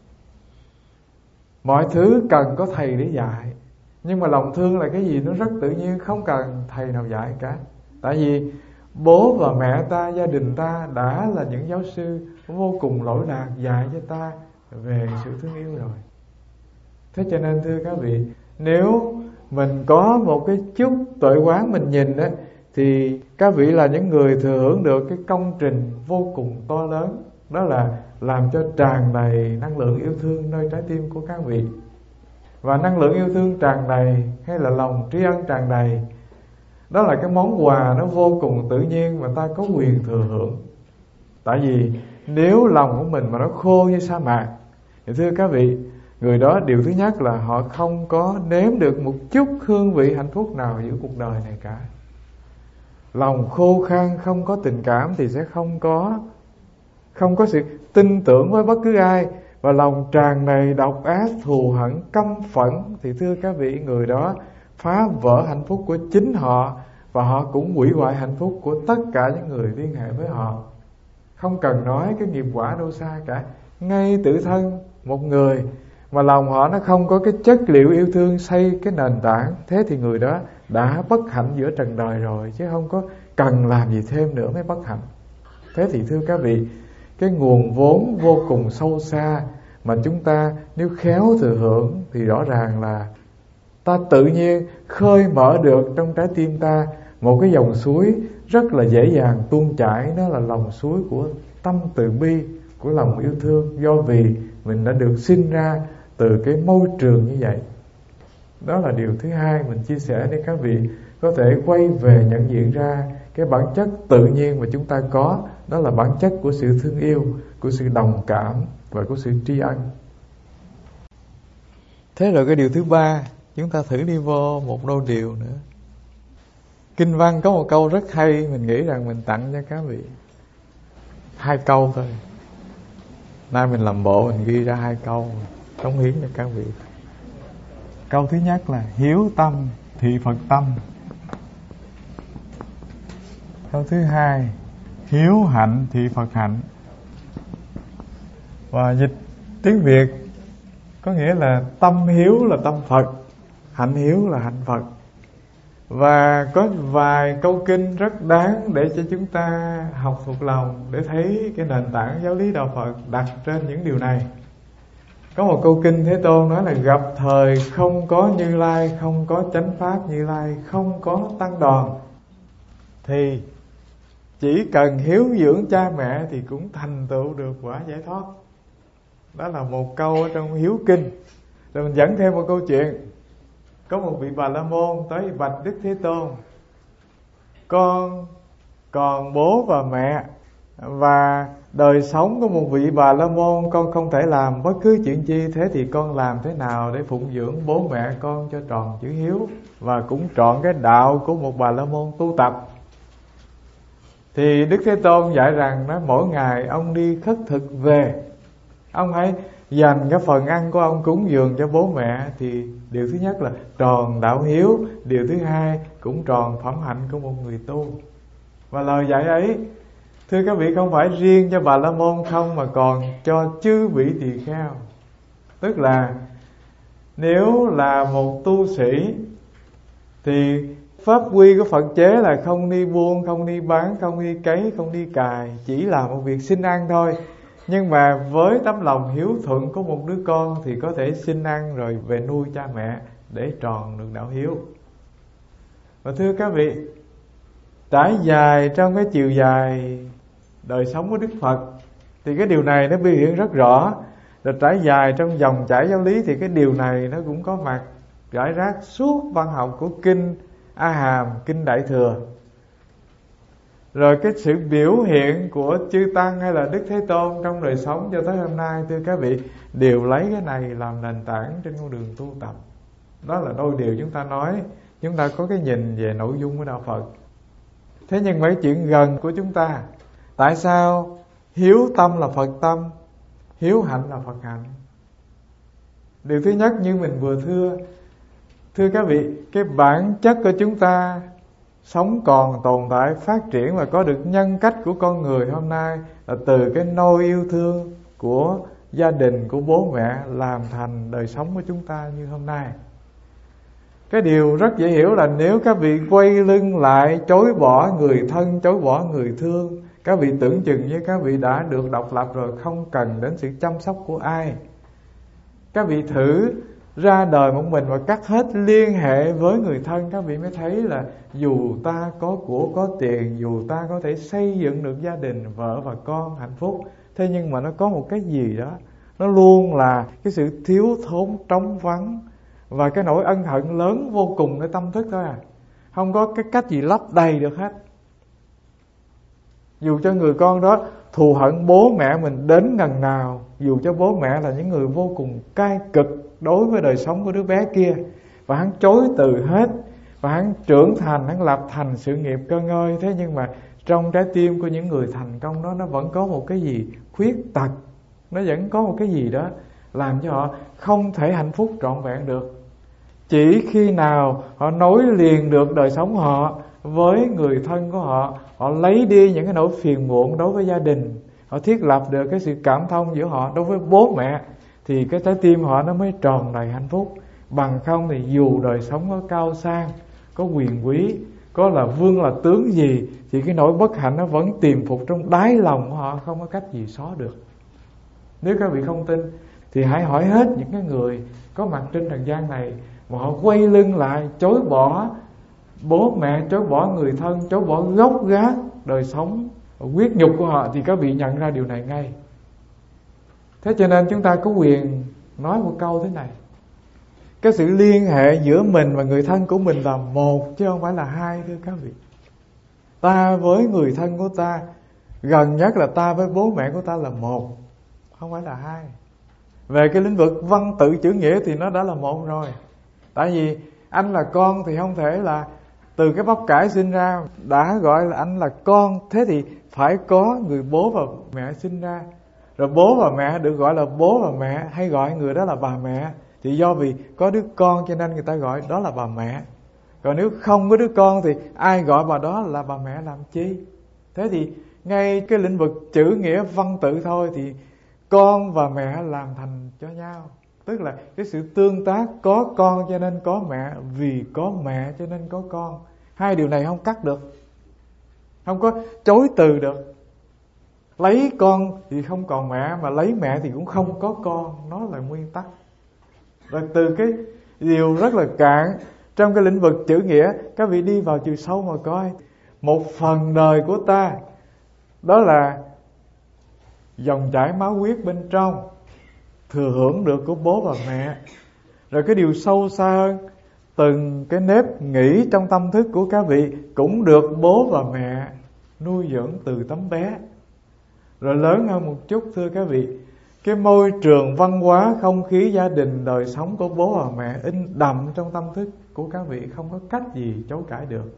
mọi thứ cần có thầy để dạy, nhưng mà lòng thương là cái gì nó rất tự nhiên, không cần thầy nào dạy cả. Tại vì bố và mẹ ta, gia đình ta đã là những giáo sư vô cùng lỗi lạc dạy cho ta về sự thương yêu rồi. Thế cho nên thưa các vị, nếu mình có một cái chút tuệ quán mình nhìn đó, thì các vị là những người thừa hưởng được cái công trình vô cùng to lớn, đó là làm cho tràn đầy năng lượng yêu thương nơi trái tim của các vị. Và năng lượng yêu thương tràn đầy hay là lòng tri ân tràn đầy, đó là cái món quà nó vô cùng tự nhiên mà ta có quyền thừa hưởng. Tại vì nếu lòng của mình mà nó khô như sa mạc thì thưa các vị, người đó điều thứ nhất là họ không có nếm được một chút hương vị hạnh phúc nào giữa cuộc đời này cả. Lòng khô khan, không có tình cảm thì sẽ không có Không có sự tin tưởng với bất cứ ai. Và lòng tràn đầy độc ác, thù hận, căm phẫn thì thưa các vị, người đó phá vỡ hạnh phúc của chính họ, và họ cũng hủy hoại hạnh phúc của tất cả những người liên hệ với họ. Không cần nói cái nghiệp quả đâu xa cả. Ngay tự thân một người mà lòng họ nó không có cái chất liệu yêu thương xây cái nền tảng, thế thì người đó đã bất hạnh giữa trần đời rồi, chứ không có cần làm gì thêm nữa mới bất hạnh. Thế thì thưa các vị, cái nguồn vốn vô cùng sâu xa mà chúng ta nếu khéo thừa hưởng thì rõ ràng là ta tự nhiên khơi mở được trong trái tim ta một cái dòng suối rất là dễ dàng tuôn chảy. Đó là lòng suối của tâm từ bi, của lòng yêu thương, do vì mình đã được sinh ra từ cái môi trường như vậy. Đó là điều thứ hai mình chia sẻ để các vị có thể quay về nhận diện ra cái bản chất tự nhiên mà chúng ta có. Đó là bản chất của sự thương yêu, của sự đồng cảm và của sự tri ân. Thế rồi cái điều thứ ba, chúng ta thử đi vô một đôi điều nữa. Kinh văn có một câu rất hay, mình nghĩ rằng mình tặng cho các vị. Hai câu thôi. Nay mình làm bộ mình ghi ra hai câu cống hiến cho các vị. Câu thứ nhất là hiếu tâm thị Phật tâm. Câu thứ hai, hiếu hạnh thị Phật hạnh. Và dịch tiếng Việt có nghĩa là tâm hiếu là tâm Phật, hạnh hiếu là hạnh Phật. Và có vài câu kinh rất đáng để cho chúng ta học thuộc lòng, để thấy cái nền tảng giáo lý đạo Phật đặt trên những điều này. Có một câu kinh Thế Tôn nói là: gặp thời không có Như Lai, không có chánh pháp Như Lai, không có tăng đoàn, thì chỉ cần hiếu dưỡng cha mẹ thì cũng thành tựu được quả giải thoát. Đó là một câu ở trong hiếu kinh. Rồi mình dẫn thêm một câu chuyện. Có một vị Bà La Môn tới bạch Đức Thế Tôn: con còn bố và mẹ, và đời sống của một vị Bà La Môn con không thể làm bất cứ chuyện chi, thế thì con làm thế nào để phụng dưỡng bố mẹ con cho tròn chữ hiếu, và cũng trọn cái đạo của một Bà La Môn tu tập? Thì Đức Thế Tôn dạy rằng nói mỗi ngày ông đi khất thực về, ông hãy dành cái phần ăn của ông cúng dường cho bố mẹ, thì điều thứ nhất là tròn đạo hiếu, điều thứ hai cũng tròn phẩm hạnh của một người tu. Và lời dạy ấy, thưa các vị, không phải riêng cho Bà La Môn không, mà còn cho chư vị tỳ kheo. Tức là nếu là một tu sĩ thì pháp quy của Phật chế là không đi buôn, không đi bán, không đi cấy, không đi cài, chỉ là một việc xin ăn thôi. Nhưng mà với tấm lòng hiếu thuận của một đứa con thì có thể xin ăn rồi về nuôi cha mẹ để tròn được đạo hiếu. Và thưa các vị, trải dài trong cái chiều dài đời sống của Đức Phật thì cái điều này nó biểu hiện rất rõ. Rồi trải dài trong dòng chảy giáo lý thì cái điều này nó cũng có mặt rải rác suốt văn học của kinh A Hàm, kinh Đại Thừa. Rồi cái sự biểu hiện của chư Tăng hay là Đức Thế Tôn trong đời sống cho tới hôm nay, thưa các vị, đều lấy cái này làm nền tảng trên con đường tu tập. Đó là đôi điều chúng ta nói, chúng ta có cái nhìn về nội dung của đạo Phật. Thế nhưng mấy chuyện gần của chúng ta, tại sao hiếu tâm là Phật tâm, hiếu hạnh là Phật hạnh? Điều thứ nhất như mình vừa thưa, thưa các vị, cái bản chất của chúng ta sống còn tồn tại, phát triển và có được nhân cách của con người hôm nay là từ cái nôi yêu thương của gia đình, của bố mẹ làm thành đời sống của chúng ta như hôm nay. Cái điều rất dễ hiểu là nếu các vị quay lưng lại, chối bỏ người thân, chối bỏ người thương, các vị tưởng chừng như các vị đã được độc lập rồi, không cần đến sự chăm sóc của ai. Các vị thử ra đời một mình và cắt hết liên hệ với người thân, các vị mới thấy là dù ta có của có tiền, dù ta có thể xây dựng được gia đình, vợ và con hạnh phúc, thế nhưng mà nó có một cái gì đó, nó luôn là cái sự thiếu thốn, trống vắng và cái nỗi ân hận lớn vô cùngในtâm thức thôi à. Không có cái cách gì lấp đầy được hết. Dù cho người con đó thù hận bố mẹ mình đến ngần nào, dù cho bố mẹ là những người vô cùng cay cực đối với đời sống của đứa bé kia, và hắn chối từ hết, và hắn trưởng thành, hắn lập thành sự nghiệp cơ ngơi, thế nhưng mà trong trái tim của những người thành công đó, nó vẫn có một cái gì khuyết tật, nó vẫn có một cái gì đó làm cho họ không thể hạnh phúc trọn vẹn được. Chỉ khi nào họ nối liền được đời sống họ với người thân của họ, họ lấy đi những cái nỗi phiền muộn đối với gia đình, họ thiết lập được cái sự cảm thông giữa họ đối với bố mẹ, thì cái trái tim họ nó mới tròn đầy hạnh phúc. Bằng không thì dù đời sống có cao sang, có quyền quý, có là vương là tướng gì, thì cái nỗi bất hạnh nó vẫn tiềm phục trong đáy lòng của họ, không có cách gì xóa được. Nếu các vị không tin thì hãy hỏi hết những cái người có mặt trên trần gian này mà họ quay lưng lại, chối bỏ bố mẹ, chối bỏ người thân, chối bỏ gốc gác đời sống huyết nhục của họ, thì các vị nhận ra điều này ngay. Thế cho nên chúng ta có quyền nói một câu thế này: cái sự liên hệ giữa mình và người thân của mình là một chứ không phải là hai, thưa các vị. Ta với người thân của ta, gần nhất là ta với bố mẹ của ta là một, không phải là hai. Về cái lĩnh vực văn tự chữ nghĩa thì nó đã là một rồi. Tại vì anh là con thì không thể là từ cái bắp cải sinh ra đã gọi là anh là con. Thế thì phải có người bố và mẹ sinh ra, rồi bố và mẹ được gọi là bố và mẹ, hay gọi người đó là bà mẹ. Thì do vì có đứa con cho nên người ta gọi đó là bà mẹ. Còn nếu không có đứa con thì ai gọi bà đó là bà mẹ làm chi? Thế thì ngay cái lĩnh vực chữ nghĩa văn tự thôi thì con và mẹ làm thành cho nhau. Tức là cái sự tương tác, có con cho nên có mẹ, vì có mẹ cho nên có con. Hai điều này không cắt được, không có chối từ được. Lấy con thì không còn mẹ, mà lấy mẹ thì cũng không có con. Nó là nguyên tắc. Và từ cái điều rất là cạn trong cái lĩnh vực chữ nghĩa, các vị đi vào chiều sâu mà coi, một phần đời của ta đó là dòng chảy máu huyết bên trong, thừa hưởng được của bố và mẹ. Rồi cái điều sâu xa hơn, từng cái nếp nghĩ trong tâm thức của các vị cũng được bố và mẹ nuôi dưỡng từ tấm bé. Rồi lớn hơn một chút, thưa các vị, cái môi trường văn hóa, không khí gia đình, đời sống của bố và mẹ in đậm trong tâm thức của các vị, không có cách gì chối cãi được.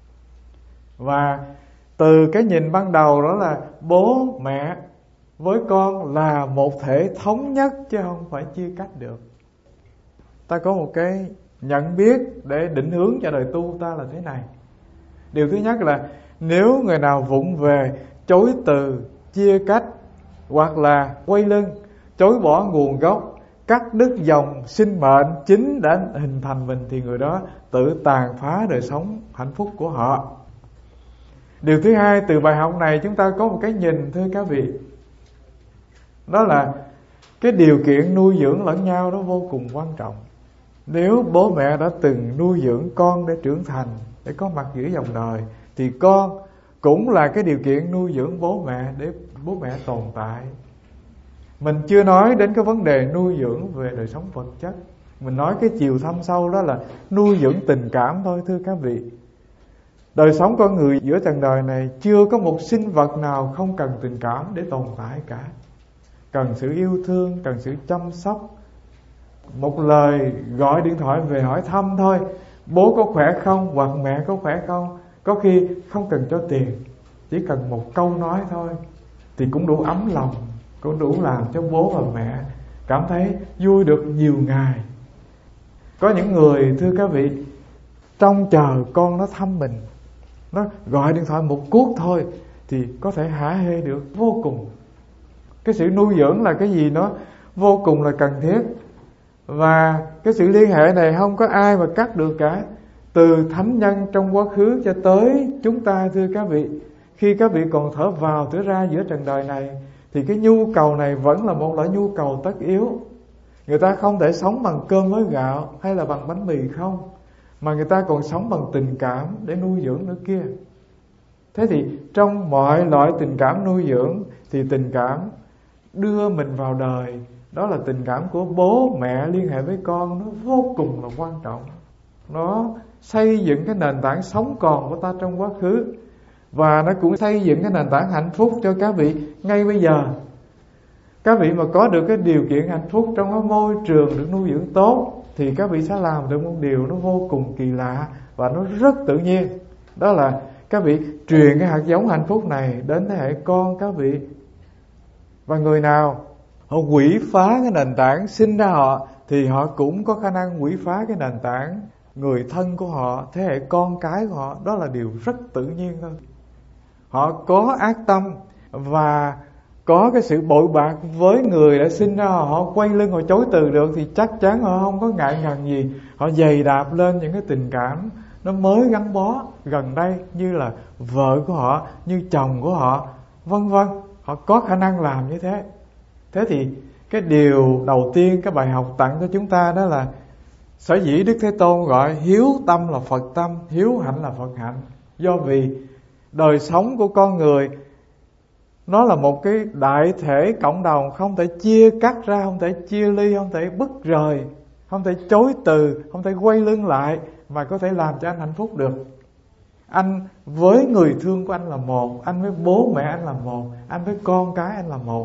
Và từ cái nhìn ban đầu đó là bố mẹ với con là một thể thống nhất chứ không phải chia cách được. Ta có một cái nhận biết để định hướng cho đời tu ta là thế này. Điều thứ nhất là nếu người nào vụng về, chối từ, chia cách, hoặc là quay lưng, chối bỏ nguồn gốc, cắt đứt dòng sinh mệnh chính đã hình thành mình, thì người đó tự tàn phá đời sống hạnh phúc của họ. Điều thứ hai, từ bài học này chúng ta có một cái nhìn, thưa các vị, đó là cái điều kiện nuôi dưỡng lẫn nhau đó vô cùng quan trọng. Nếu bố mẹ đã từng nuôi dưỡng con để trưởng thành, để có mặt giữa dòng đời, thì con cũng là cái điều kiện nuôi dưỡng bố mẹ để bố mẹ tồn tại. Mình chưa nói đến cái vấn đề nuôi dưỡng về đời sống vật chất, mình nói cái chiều thâm sâu đó là nuôi dưỡng tình cảm thôi, thưa các vị. Đời sống con người giữa trần đời này chưa có một sinh vật nào không cần tình cảm để tồn tại cả. Cần sự yêu thương, cần sự chăm sóc. Một lời gọi điện thoại về hỏi thăm thôi, bố có khỏe không, hoặc mẹ có khỏe không. Có khi không cần cho tiền, chỉ cần một câu nói thôi thì cũng đủ ấm lòng, cũng đủ làm cho bố và mẹ cảm thấy vui được nhiều ngày. Có những người, thưa các vị, trông chờ con nó thăm mình, nó gọi điện thoại một cuốc thôi thì có thể hả hê được vô cùng. Cái sự nuôi dưỡng là cái gì nó vô cùng là cần thiết. Và cái sự liên hệ này không có ai mà cắt được cả. Từ thánh nhân trong quá khứ cho tới chúng ta, thưa các vị, khi các vị còn thở vào thở ra giữa trần đời này, thì cái nhu cầu này vẫn là một loại nhu cầu tất yếu. Người ta không thể sống bằng cơm với gạo hay là bằng bánh mì không, mà người ta còn sống bằng tình cảm để nuôi dưỡng nữa kia. Thế thì trong mọi loại tình cảm nuôi dưỡng thì tình cảm đưa mình vào đời, đó là tình cảm của bố mẹ liên hệ với con, nó vô cùng là quan trọng. Nó xây dựng cái nền tảng sống còn của ta trong quá khứ, và nó cũng xây dựng cái nền tảng hạnh phúc cho các vị ngay bây giờ. Các vị mà có được cái điều kiện hạnh phúc trong cái môi trường được nuôi dưỡng tốt, thì các vị sẽ làm được một điều nó vô cùng kỳ lạ và nó rất tự nhiên. Đó là các vị truyền cái hạt giống hạnh phúc này đến thế hệ con các vị. Và người nào họ quỷ phá cái nền tảng sinh ra họ, thì họ cũng có khả năng quỷ phá cái nền tảng người thân của họ, thế hệ con cái của họ. Đó là điều rất tự nhiên thôi. Họ có ác tâm và có cái sự bội bạc với người đã sinh ra họ, họ quay lưng họ chối từ được, thì chắc chắn họ không có ngại ngần gì. Họ dày đạp lên những cái tình cảm nó mới gắn bó gần đây, như là vợ của họ, như chồng của họ, vân vân. Họ có khả năng làm như thế. Thế thì cái điều đầu tiên cái bài học tặng cho chúng ta đó là sở dĩ Đức Thế Tôn gọi hiếu tâm là Phật tâm, hiếu hạnh là Phật hạnh. Do vì đời sống của con người nó là một cái đại thể cộng đồng, không thể chia cắt ra, không thể chia ly, không thể bứt rời, không thể chối từ, không thể quay lưng lại, mà có thể làm cho anh hạnh phúc được. Anh với người thương của anh là một, anh với bố mẹ anh là một, anh với con cái anh là một.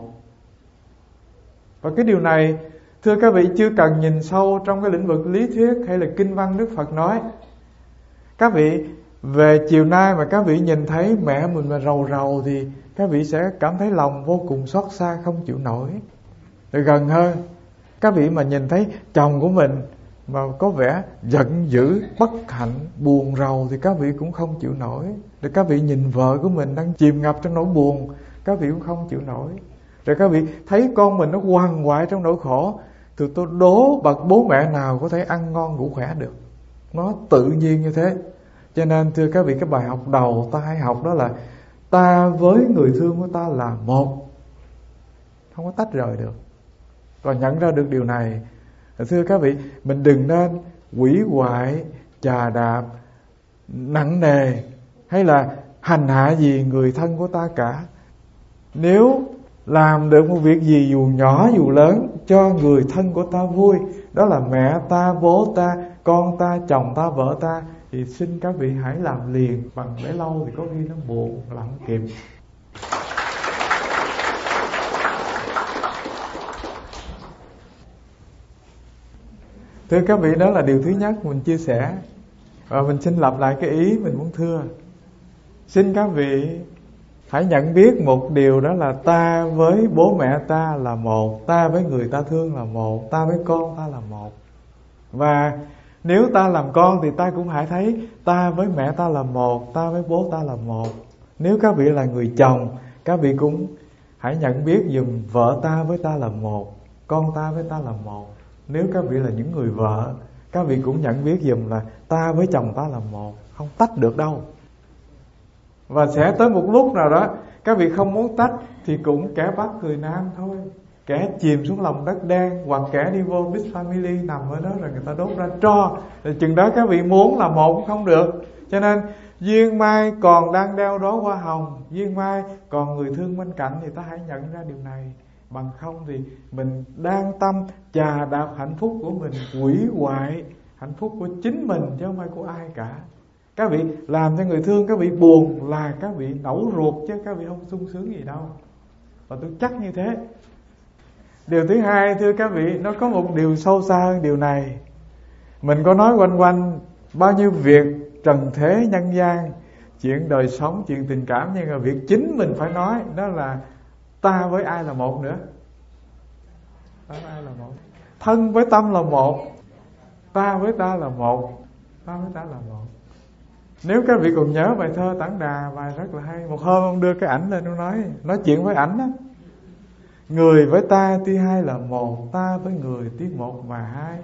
Và cái điều này, thưa các vị, chưa cần nhìn sâu trong cái lĩnh vực lý thuyết hay là kinh văn Đức Phật nói. Các vị về chiều nay mà các vị nhìn thấy mẹ mình mà rầu rầu, thì các vị sẽ cảm thấy lòng vô cùng xót xa, không chịu nổi. Rồi gần hơn, các vị mà nhìn thấy chồng của mình mà có vẻ giận dữ, bất hạnh, buồn rầu, thì các vị cũng không chịu nổi. Rồi các vị nhìn vợ của mình đang chìm ngập trong nỗi buồn, các vị cũng không chịu nổi. Rồi các vị thấy con mình nó quằn quại trong nỗi khổ, thì tôi đố bậc bố mẹ nào có thể ăn ngon ngủ khỏe được. Nó tự nhiên như thế. Cho nên thưa các vị, cái bài học đầu ta hãy học đó là ta với người thương của ta là một, không có tách rời được. Và nhận ra được điều này, thưa các vị, mình đừng nên quỷ hoại, chà đạp, nặng nề hay là hành hạ gì người thân của ta cả. Nếu làm được một việc gì dù nhỏ dù lớn cho người thân của ta vui, đó là mẹ ta, bố ta, con ta, chồng ta, vợ ta, thì xin các vị hãy làm liền. Bằng để lâu thì có khi nó buồn lặng kịp. Thưa các vị, đó là điều thứ nhất mình chia sẻ. Và mình xin lặp lại cái ý mình muốn thưa. Xin các vị hãy nhận biết một điều, đó là ta với bố mẹ ta là một, ta với người ta thương là một, ta với con ta là một. Và nếu ta làm con thì ta cũng hãy thấy ta với mẹ ta là một, ta với bố ta là một. Nếu các vị là người chồng, các vị cũng hãy nhận biết dùm vợ ta với ta là một, con ta với ta là một. Nếu các vị là những người vợ, các vị cũng nhận biết dùm là ta với chồng ta là một, không tách được đâu. Và sẽ tới một lúc nào đó các vị không muốn tách, thì cũng kẻ bắt người nam thôi, kẻ chìm xuống lòng đất đen, hoặc kẻ đi vô Big Family nằm ở đó rồi người ta đốt ra tro. Rồi chừng đó các vị muốn là một cũng không được. Cho nên duyên mai còn đang đeo đó hoa hồng, duyên mai còn người thương bên cạnh, thì ta hãy nhận ra điều này. Bằng không thì mình đang tâm chà đạp hạnh phúc của mình, hủy hoại hạnh phúc của chính mình chứ không phải của ai cả. Các vị làm cho người thương các vị buồn là các vị nẫu ruột, chứ các vị không sung sướng gì đâu. Và tôi chắc như thế. Điều thứ hai, thưa các vị, nó có một điều sâu xa hơn điều này. Mình có nói quanh quanh bao nhiêu việc trần thế nhân gian, chuyện đời sống, chuyện tình cảm, nhưng mà việc chính mình phải nói đó là ta với ai là một nữa. Ta với ai là một. Thân với tâm là một, ta với ta là một, ta với ta là một. Nếu các vị còn nhớ bài thơ Tản Đà, bài rất là hay. Một hôm ông đưa cái ảnh lên, ông nói nói chuyện với ảnh á: người với ta tuy hai là một, ta với người tuy một mà hai.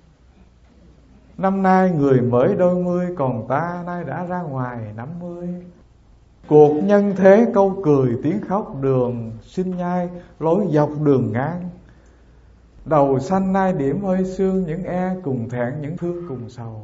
Năm nay người mới đôi mươi, còn ta nay đã ra ngoài năm mươi. Cuộc nhân thế câu cười tiếng khóc, đường sinh nhai lối dọc đường ngang. Đầu xanh nay điểm hơi sương, những e cùng thẹn, những thương cùng sầu.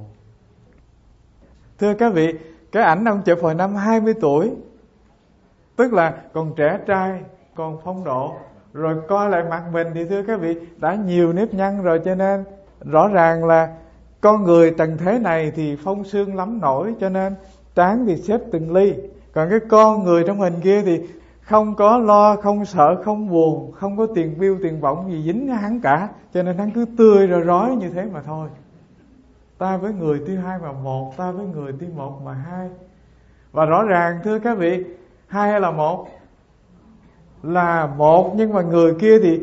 Thưa các vị, cái ảnh ông chụp hồi năm hai mươi tuổi, tức là còn trẻ trai, còn phong độ. Rồi coi lại mặt mình thì thưa các vị, đã nhiều nếp nhăn rồi, cho nên rõ ràng là con người trần thế này thì phong sương lắm nổi, cho nên trán thì xếp từng ly. Còn cái con người trong hình kia thì không có lo, không sợ, không buồn, không có tiền biêu tiền bổng gì dính hắn cả, cho nên hắn cứ tươi rồi rói như thế mà thôi. Ta với người tuy hai mà một, ta với người tuy một mà hai. Và rõ ràng thưa các vị, hai hay là một? Là một, nhưng mà người kia thì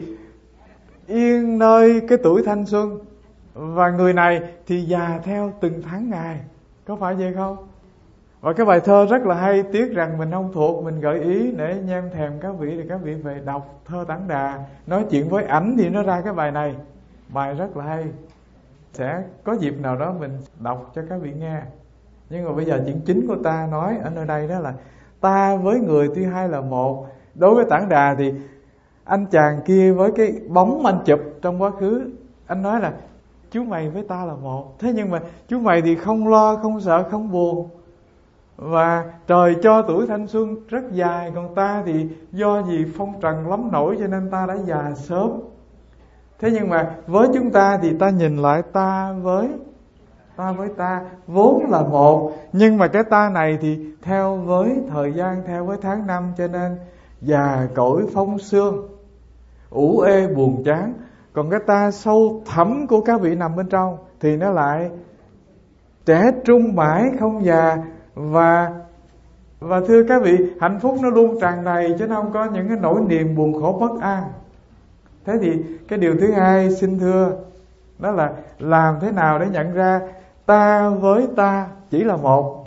yên nơi cái tuổi thanh xuân, và người này thì già theo từng tháng ngày. Có phải vậy không? Và cái bài thơ rất là hay, tiếc rằng mình không thuộc, mình gợi ý để nhem thèm các vị thì các vị về đọc thơ Tản Đà. Nói chuyện với ảnh thì nó ra cái bài này. Bài rất là hay. Sẽ có dịp nào đó mình đọc cho các vị nghe. Nhưng mà bây giờ chuyện chính của ta nói ở nơi đây đó là ta với người tuy hai là một. Đối với Tản Đà thì anh chàng kia với cái bóng anh chụp trong quá khứ, anh nói là chú mày với ta là một. Thế nhưng mà chú mày thì không lo, không sợ, không buồn, và trời cho tuổi thanh xuân rất dài. Còn ta thì do gì phong trần lắm nổi, cho nên ta đã già sớm. Thế nhưng mà với chúng ta thì ta nhìn lại ta với Ta với ta vốn là một, nhưng mà cái ta này thì theo với thời gian, theo với tháng năm, cho nên già cỗi phong sương, ủ ê buồn chán. Còn cái ta sâu thẳm của các vị nằm bên trong thì nó lại trẻ trung mãi không già. Và và thưa các vị, hạnh phúc nó luôn tràn đầy, chứ nó không có những cái nỗi niềm buồn khổ bất an. Thế thì cái điều thứ hai xin thưa, đó là làm thế nào để nhận ra ta với ta chỉ là một.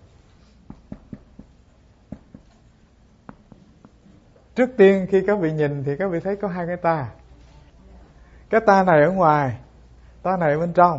Trước tiên khi các vị nhìn thì các vị thấy có hai cái ta. Cái ta này ở ngoài, ta này ở bên trong.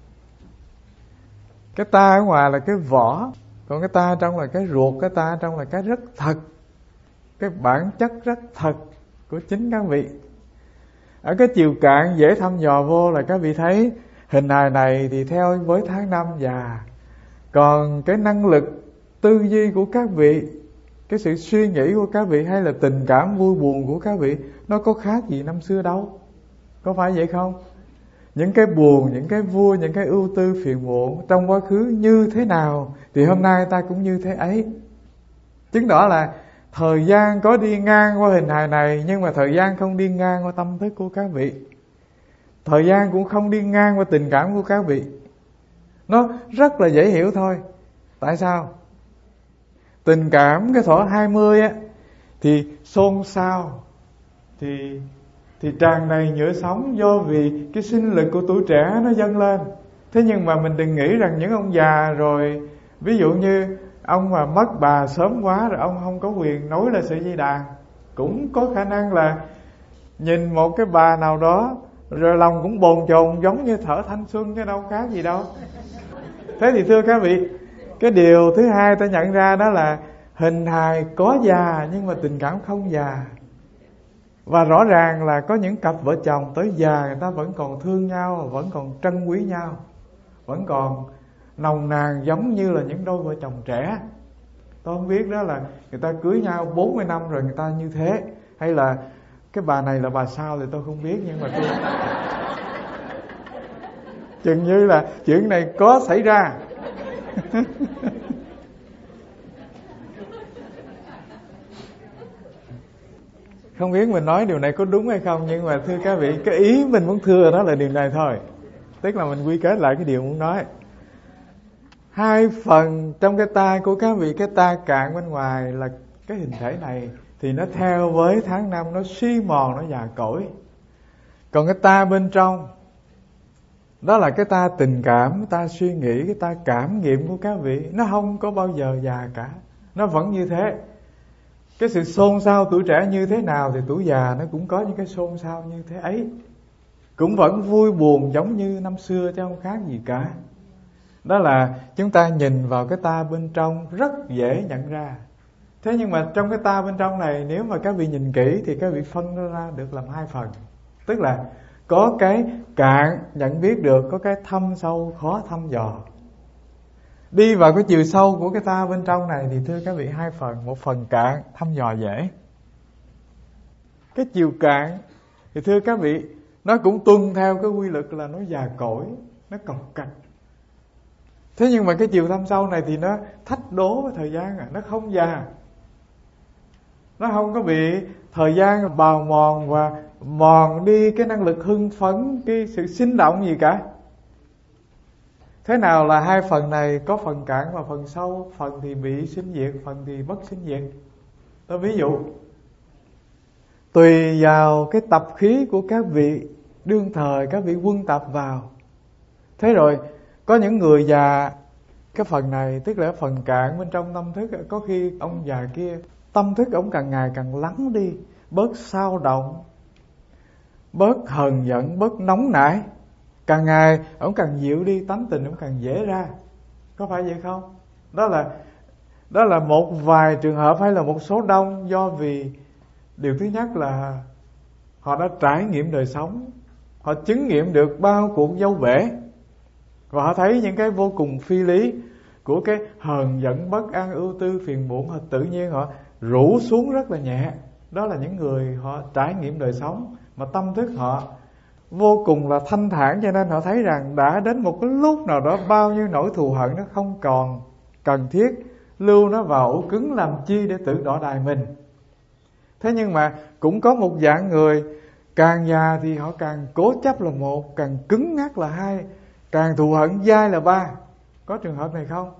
Cái ta ở ngoài là cái vỏ, còn cái ta trong là cái ruột, cái ta trong là cái rất thật, cái bản chất rất thật của chính các vị. Ở cái chiều cạn dễ thăm dò vô là các vị thấy hình hài này thì theo với tháng năm già. Còn cái năng lực tư duy của các vị, cái sự suy nghĩ của các vị, hay là tình cảm vui buồn của các vị, nó có khác gì năm xưa đâu. Có phải vậy không? Những cái buồn, những cái vui, những cái ưu tư phiền muộn trong quá khứ như thế nào thì hôm nay ta cũng như thế ấy. Chứng tỏ là thời gian có đi ngang qua hình hài này, nhưng mà thời gian không đi ngang qua tâm thức của các vị. Thời gian cũng không đi ngang qua tình cảm của các vị. Nó rất là dễ hiểu thôi. Tại sao? Tình cảm cái thuở hai mươi á thì xôn xao, Thì thì tràn đầy nhựa sống, do vì cái sinh lực của tuổi trẻ nó dâng lên. Thế nhưng mà mình đừng nghĩ rằng những ông già rồi, ví dụ như ông mà mất bà sớm quá rồi ông không có quyền nối lại sợi dây đàn. Cũng có khả năng là nhìn một cái bà nào đó rồi lòng cũng bồn chồn giống như thở thanh xuân, chứ đâu khác gì đâu. Thế thì thưa các vị, cái điều thứ hai ta nhận ra đó là hình hài có già nhưng mà tình cảm không già. Và rõ ràng là có những cặp vợ chồng tới già người ta vẫn còn thương nhau, vẫn còn trân quý nhau, vẫn còn nồng nàn giống như là những đôi vợ chồng trẻ. Tôi không biết đó là người ta cưới nhau bốn mươi năm rồi người ta như thế, hay là cái bà này là bà sao thì tôi không biết. Nhưng mà tôi chừng như là chuyện này có xảy ra. Không biết mình nói điều này có đúng hay không, nhưng mà thưa các vị, cái ý mình muốn thưa đó là điều này thôi. Tức là mình quy kết lại cái điều muốn nói. Hai phần trong cái ta của các vị, cái ta cạn bên ngoài là cái hình thể này, thì nó theo với tháng năm nó suy mòn, nó già cỗi. Còn cái ta bên trong, đó là cái ta tình cảm, cái ta suy nghĩ, cái ta cảm nghiệm của các vị, nó không có bao giờ già cả. Nó vẫn như thế. Cái sự xôn xao tuổi trẻ như thế nào thì tuổi già nó cũng có những cái xôn xao như thế ấy. Cũng vẫn vui buồn giống như năm xưa chứ không khác gì cả. Đó là chúng ta nhìn vào cái ta bên trong rất dễ nhận ra. Thế nhưng mà trong cái ta bên trong này, nếu mà các vị nhìn kỹ thì các vị phân ra được làm hai phần. Tức là có cái cạn nhận biết được, có cái thâm sâu khó thăm dò. Đi vào cái chiều sâu của cái ta bên trong này thì thưa các vị hai phần. Một phần cạn thăm dò dễ. Cái chiều cạn thì thưa các vị nó cũng tuân theo cái quy luật là nó già cỗi, nó cọc cạch. Thế nhưng mà cái chiều thâm sâu này thì nó thách đố với thời gian à, nó không già. Nó không có bị thời gian bào mòn và mòn đi cái năng lực hưng phấn, cái sự sinh động gì cả. Thế nào là hai phần này có phần cạn và phần sâu, phần thì bị sinh diệt, phần thì bất sinh diệt. Tôi ví dụ, tùy vào cái tập khí của các vị đương thời, các vị quân tập vào. Thế rồi có những người già, cái phần này tức là phần cạn bên trong tâm thức, có khi ông già kia tâm thức ông càng ngày càng lắng đi, bớt xao động, bớt hờn giận, bớt nóng nảy. Càng ngày ông càng dịu đi, tánh tình ông càng dễ ra. Có phải vậy không? Đó là đó là một vài trường hợp hay là một số đông, do vì điều thứ nhất là họ đã trải nghiệm đời sống, họ chứng nghiệm được bao cuộc dâu bể, và họ thấy những cái vô cùng phi lý của cái hờn giận, bất an, ưu tư, phiền muộn, họ tự nhiên họ rũ xuống rất là nhẹ. Đó là những người họ trải nghiệm đời sống mà tâm thức họ vô cùng là thanh thản, cho nên họ thấy rằng đã đến một cái lúc nào đó bao nhiêu nỗi thù hận nó không còn cần thiết lưu nó vào ổ cứng làm chi để tự đọ đài mình. Thế nhưng mà cũng có một dạng người càng già thì họ càng cố chấp là một, càng cứng ngắc là hai, càng thù hận dai là ba. Có trường hợp này không?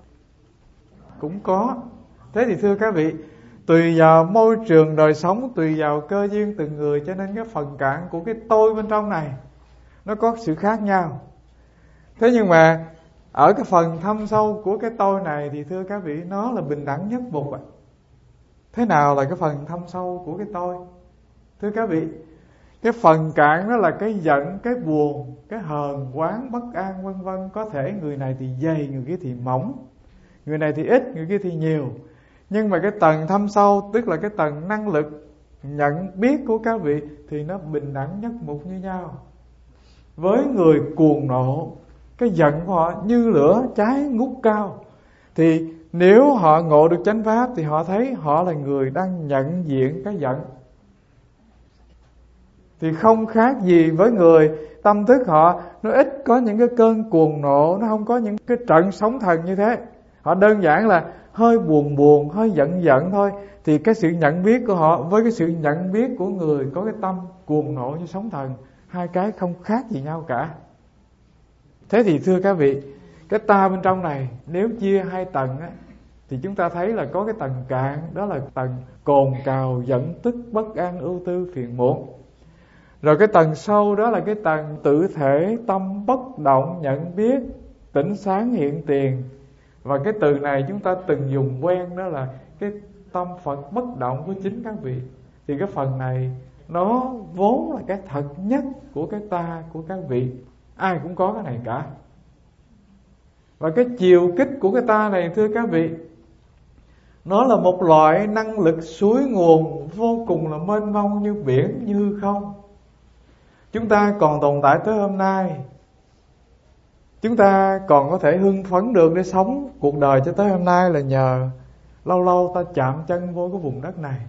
Cũng có. Thế thì thưa các vị, tùy vào môi trường đời sống, tùy vào cơ duyên từng người, cho nên cái phần cạn của cái tôi bên trong này nó có sự khác nhau. Thế nhưng mà ở cái phần thâm sâu của cái tôi này thì thưa các vị, nó là bình đẳng nhất mục ạ. Thế nào là cái phần thâm sâu của cái tôi? Thưa các vị, cái phần cạn đó là cái giận, cái buồn, cái hờn, oán, bất an vân vân. Có thể người này thì dày, người kia thì mỏng, người này thì ít, người kia thì nhiều. Nhưng mà cái tầng thâm sâu, tức là cái tầng năng lực nhận biết của các vị, thì nó bình đẳng nhất mục như nhau. Với người cuồng nộ, cái giận của họ như lửa cháy ngút cao, thì nếu họ ngộ được chánh pháp thì họ thấy họ là người đang nhận diện cái giận, thì không khác gì với người tâm thức họ nó ít có những cái cơn cuồng nộ, nó không có những cái trận sóng thần như thế. Họ đơn giản là hơi buồn buồn, hơi giận giận thôi. Thì cái sự nhận biết của họ với cái sự nhận biết của người có cái tâm cuồng nộ như sóng thần, hai cái không khác gì nhau cả. Thế thì thưa các vị, cái ta bên trong này nếu chia hai tầng á, thì chúng ta thấy là có cái tầng cạn, đó là tầng cồn cào, giận tức, bất an, ưu tư, phiền muộn. Rồi cái tầng sâu đó là cái tầng tự thể, tâm bất động, nhận biết, tỉnh sáng hiện tiền. Và cái từ này chúng ta từng dùng quen, đó là cái tâm Phật bất động của chính các vị. Thì cái phần này nó vốn là cái thật nhất của cái ta của các vị. Ai cũng có cái này cả. Và cái chiều kích của cái ta này thưa các vị, nó là một loại năng lực suối nguồn vô cùng là mênh mông như biển, như hư không. Chúng ta còn tồn tại tới hôm nay, chúng ta còn có thể hưng phấn được để sống cuộc đời cho tới hôm nay là nhờ lâu lâu ta chạm chân vô cái vùng đất này.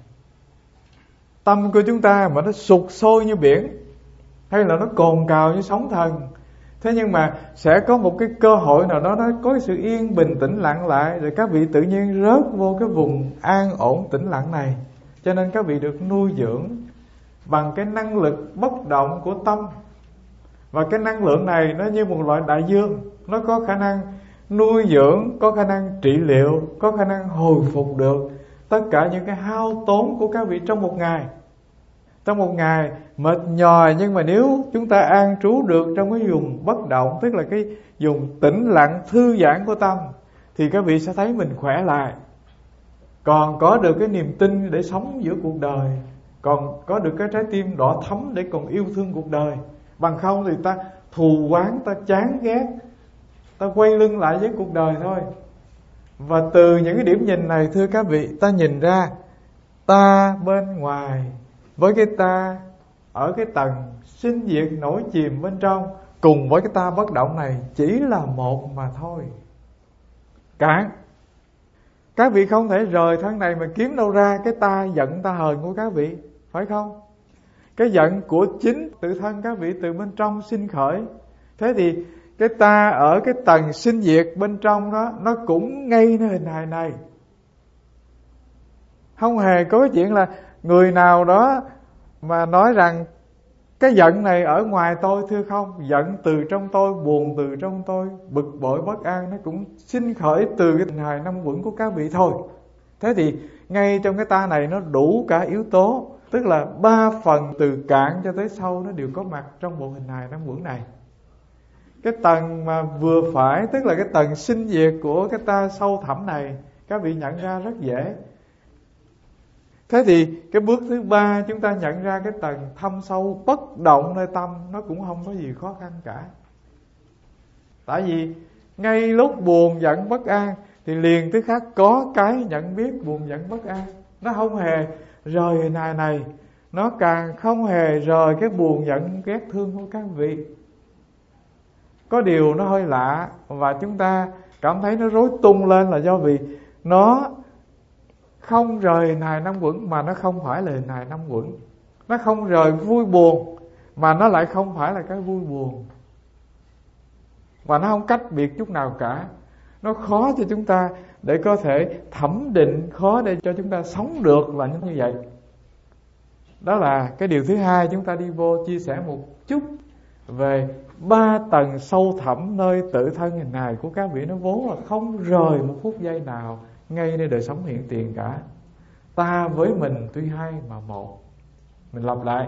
Tâm của chúng ta mà nó sục sôi như biển, hay là nó cồn cào như sóng thần, thế nhưng mà sẽ có một cái cơ hội nào đó nó có cái sự yên bình tĩnh lặng lại, rồi các vị tự nhiên rớt vô cái vùng an ổn tĩnh lặng này. Cho nên các vị được nuôi dưỡng bằng cái năng lực bất động của tâm. Và cái năng lượng này nó như một loại đại dương, nó có khả năng nuôi dưỡng, có khả năng trị liệu, có khả năng hồi phục được tất cả những cái hao tốn của các vị trong một ngày. Trong một ngày mệt nhòi, nhưng mà nếu chúng ta an trú được trong cái vùng bất động, tức là cái vùng tĩnh lặng thư giãn của tâm, thì các vị sẽ thấy mình khỏe lại, còn có được cái niềm tin để sống giữa cuộc đời, còn có được cái trái tim đỏ thắm để còn yêu thương cuộc đời. Bằng không thì ta thù oán, ta chán ghét, ta quay lưng lại với cuộc đời thôi. Và từ những cái điểm nhìn này thưa các vị, ta nhìn ra ta bên ngoài với cái ta ở cái tầng sinh diệt nổi chìm bên trong, cùng với cái ta bất động này chỉ là một mà thôi. Cạn. Các vị không thể rời thân này mà kiếm đâu ra cái ta giận ta hờn của các vị, phải không? Cái giận của chính tự thân các vị từ bên trong sinh khởi. Thế thì cái ta ở cái tầng sinh diệt bên trong đó, nó cũng ngay nơi hình hài này. Không hề có cái chuyện là người nào đó mà nói rằng cái giận này ở ngoài tôi, thưa không. Giận từ trong tôi, buồn từ trong tôi, bực bội bất an, nó cũng sinh khởi từ cái hình hài năm uẩn của các vị thôi. Thế thì ngay trong cái ta này nó đủ cả yếu tố, tức là ba phần từ cạn cho tới sâu nó đều có mặt trong bộ hình hài năm uẩn này. Cái tầng mà vừa phải, tức là cái tầng sinh diệt của cái ta sâu thẳm này, các vị nhận ra rất dễ. Thế thì cái bước thứ ba, chúng ta nhận ra cái tầng thâm sâu bất động nơi tâm, nó cũng không có gì khó khăn cả. Tại vì ngay lúc buồn giận bất an thì liền tức khắc có cái nhận biết buồn giận bất an. Nó không hề rời hình hài này, nó càng không hề rời cái buồn giận ghét thương của các vị. Có điều nó hơi lạ và chúng ta cảm thấy nó rối tung lên là do vì nó không rời hình hài năm uẩn mà nó không phải là hình hài năm uẩn. Nó không rời vui buồn mà nó lại không phải là cái vui buồn. Và nó không cách biệt chút nào cả. Nó khó cho chúng ta để có thể thẩm định, khó để cho chúng ta sống được là như vậy. Đó là cái điều thứ hai, chúng ta đi vô chia sẻ một chút về ba tầng sâu thẳm nơi tự thân hình hài của các vị. Nó vốn là không rời một phút giây nào ngay nơi đời sống hiện tiền cả. Ta với mình tuy hai mà một. Mình lặp lại.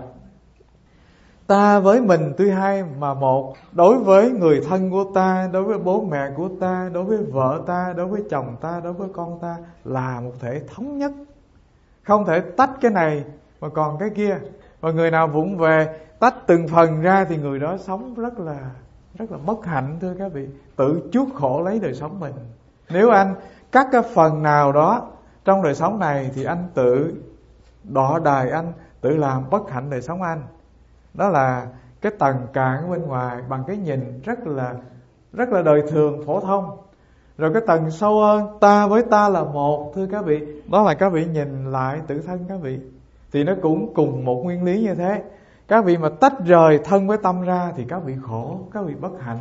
Ta với mình tuy hai mà một. Đối với người thân của ta, đối với bố mẹ của ta, đối với vợ ta, đối với chồng ta, đối với con ta là một thể thống nhất. Không thể tách cái này mà còn cái kia. Và người nào vụng về tách từng phần ra thì người đó sống rất là rất là bất hạnh, thưa các vị. Tự chuốc khổ lấy đời sống mình. Nếu anh cắt cái phần nào đó trong đời sống này thì anh tự đọa đài, anh tự làm bất hạnh đời sống anh. Đó là cái tầng cạn ở bên ngoài bằng cái nhìn rất là rất là đời thường, phổ thông. Rồi cái tầng sâu hơn, ta với ta là một, thưa các vị. Đó là các vị nhìn lại tự thân các vị, thì nó cũng cùng một nguyên lý như thế. Các vị mà tách rời thân với tâm ra thì các vị khổ, các vị bất hạnh.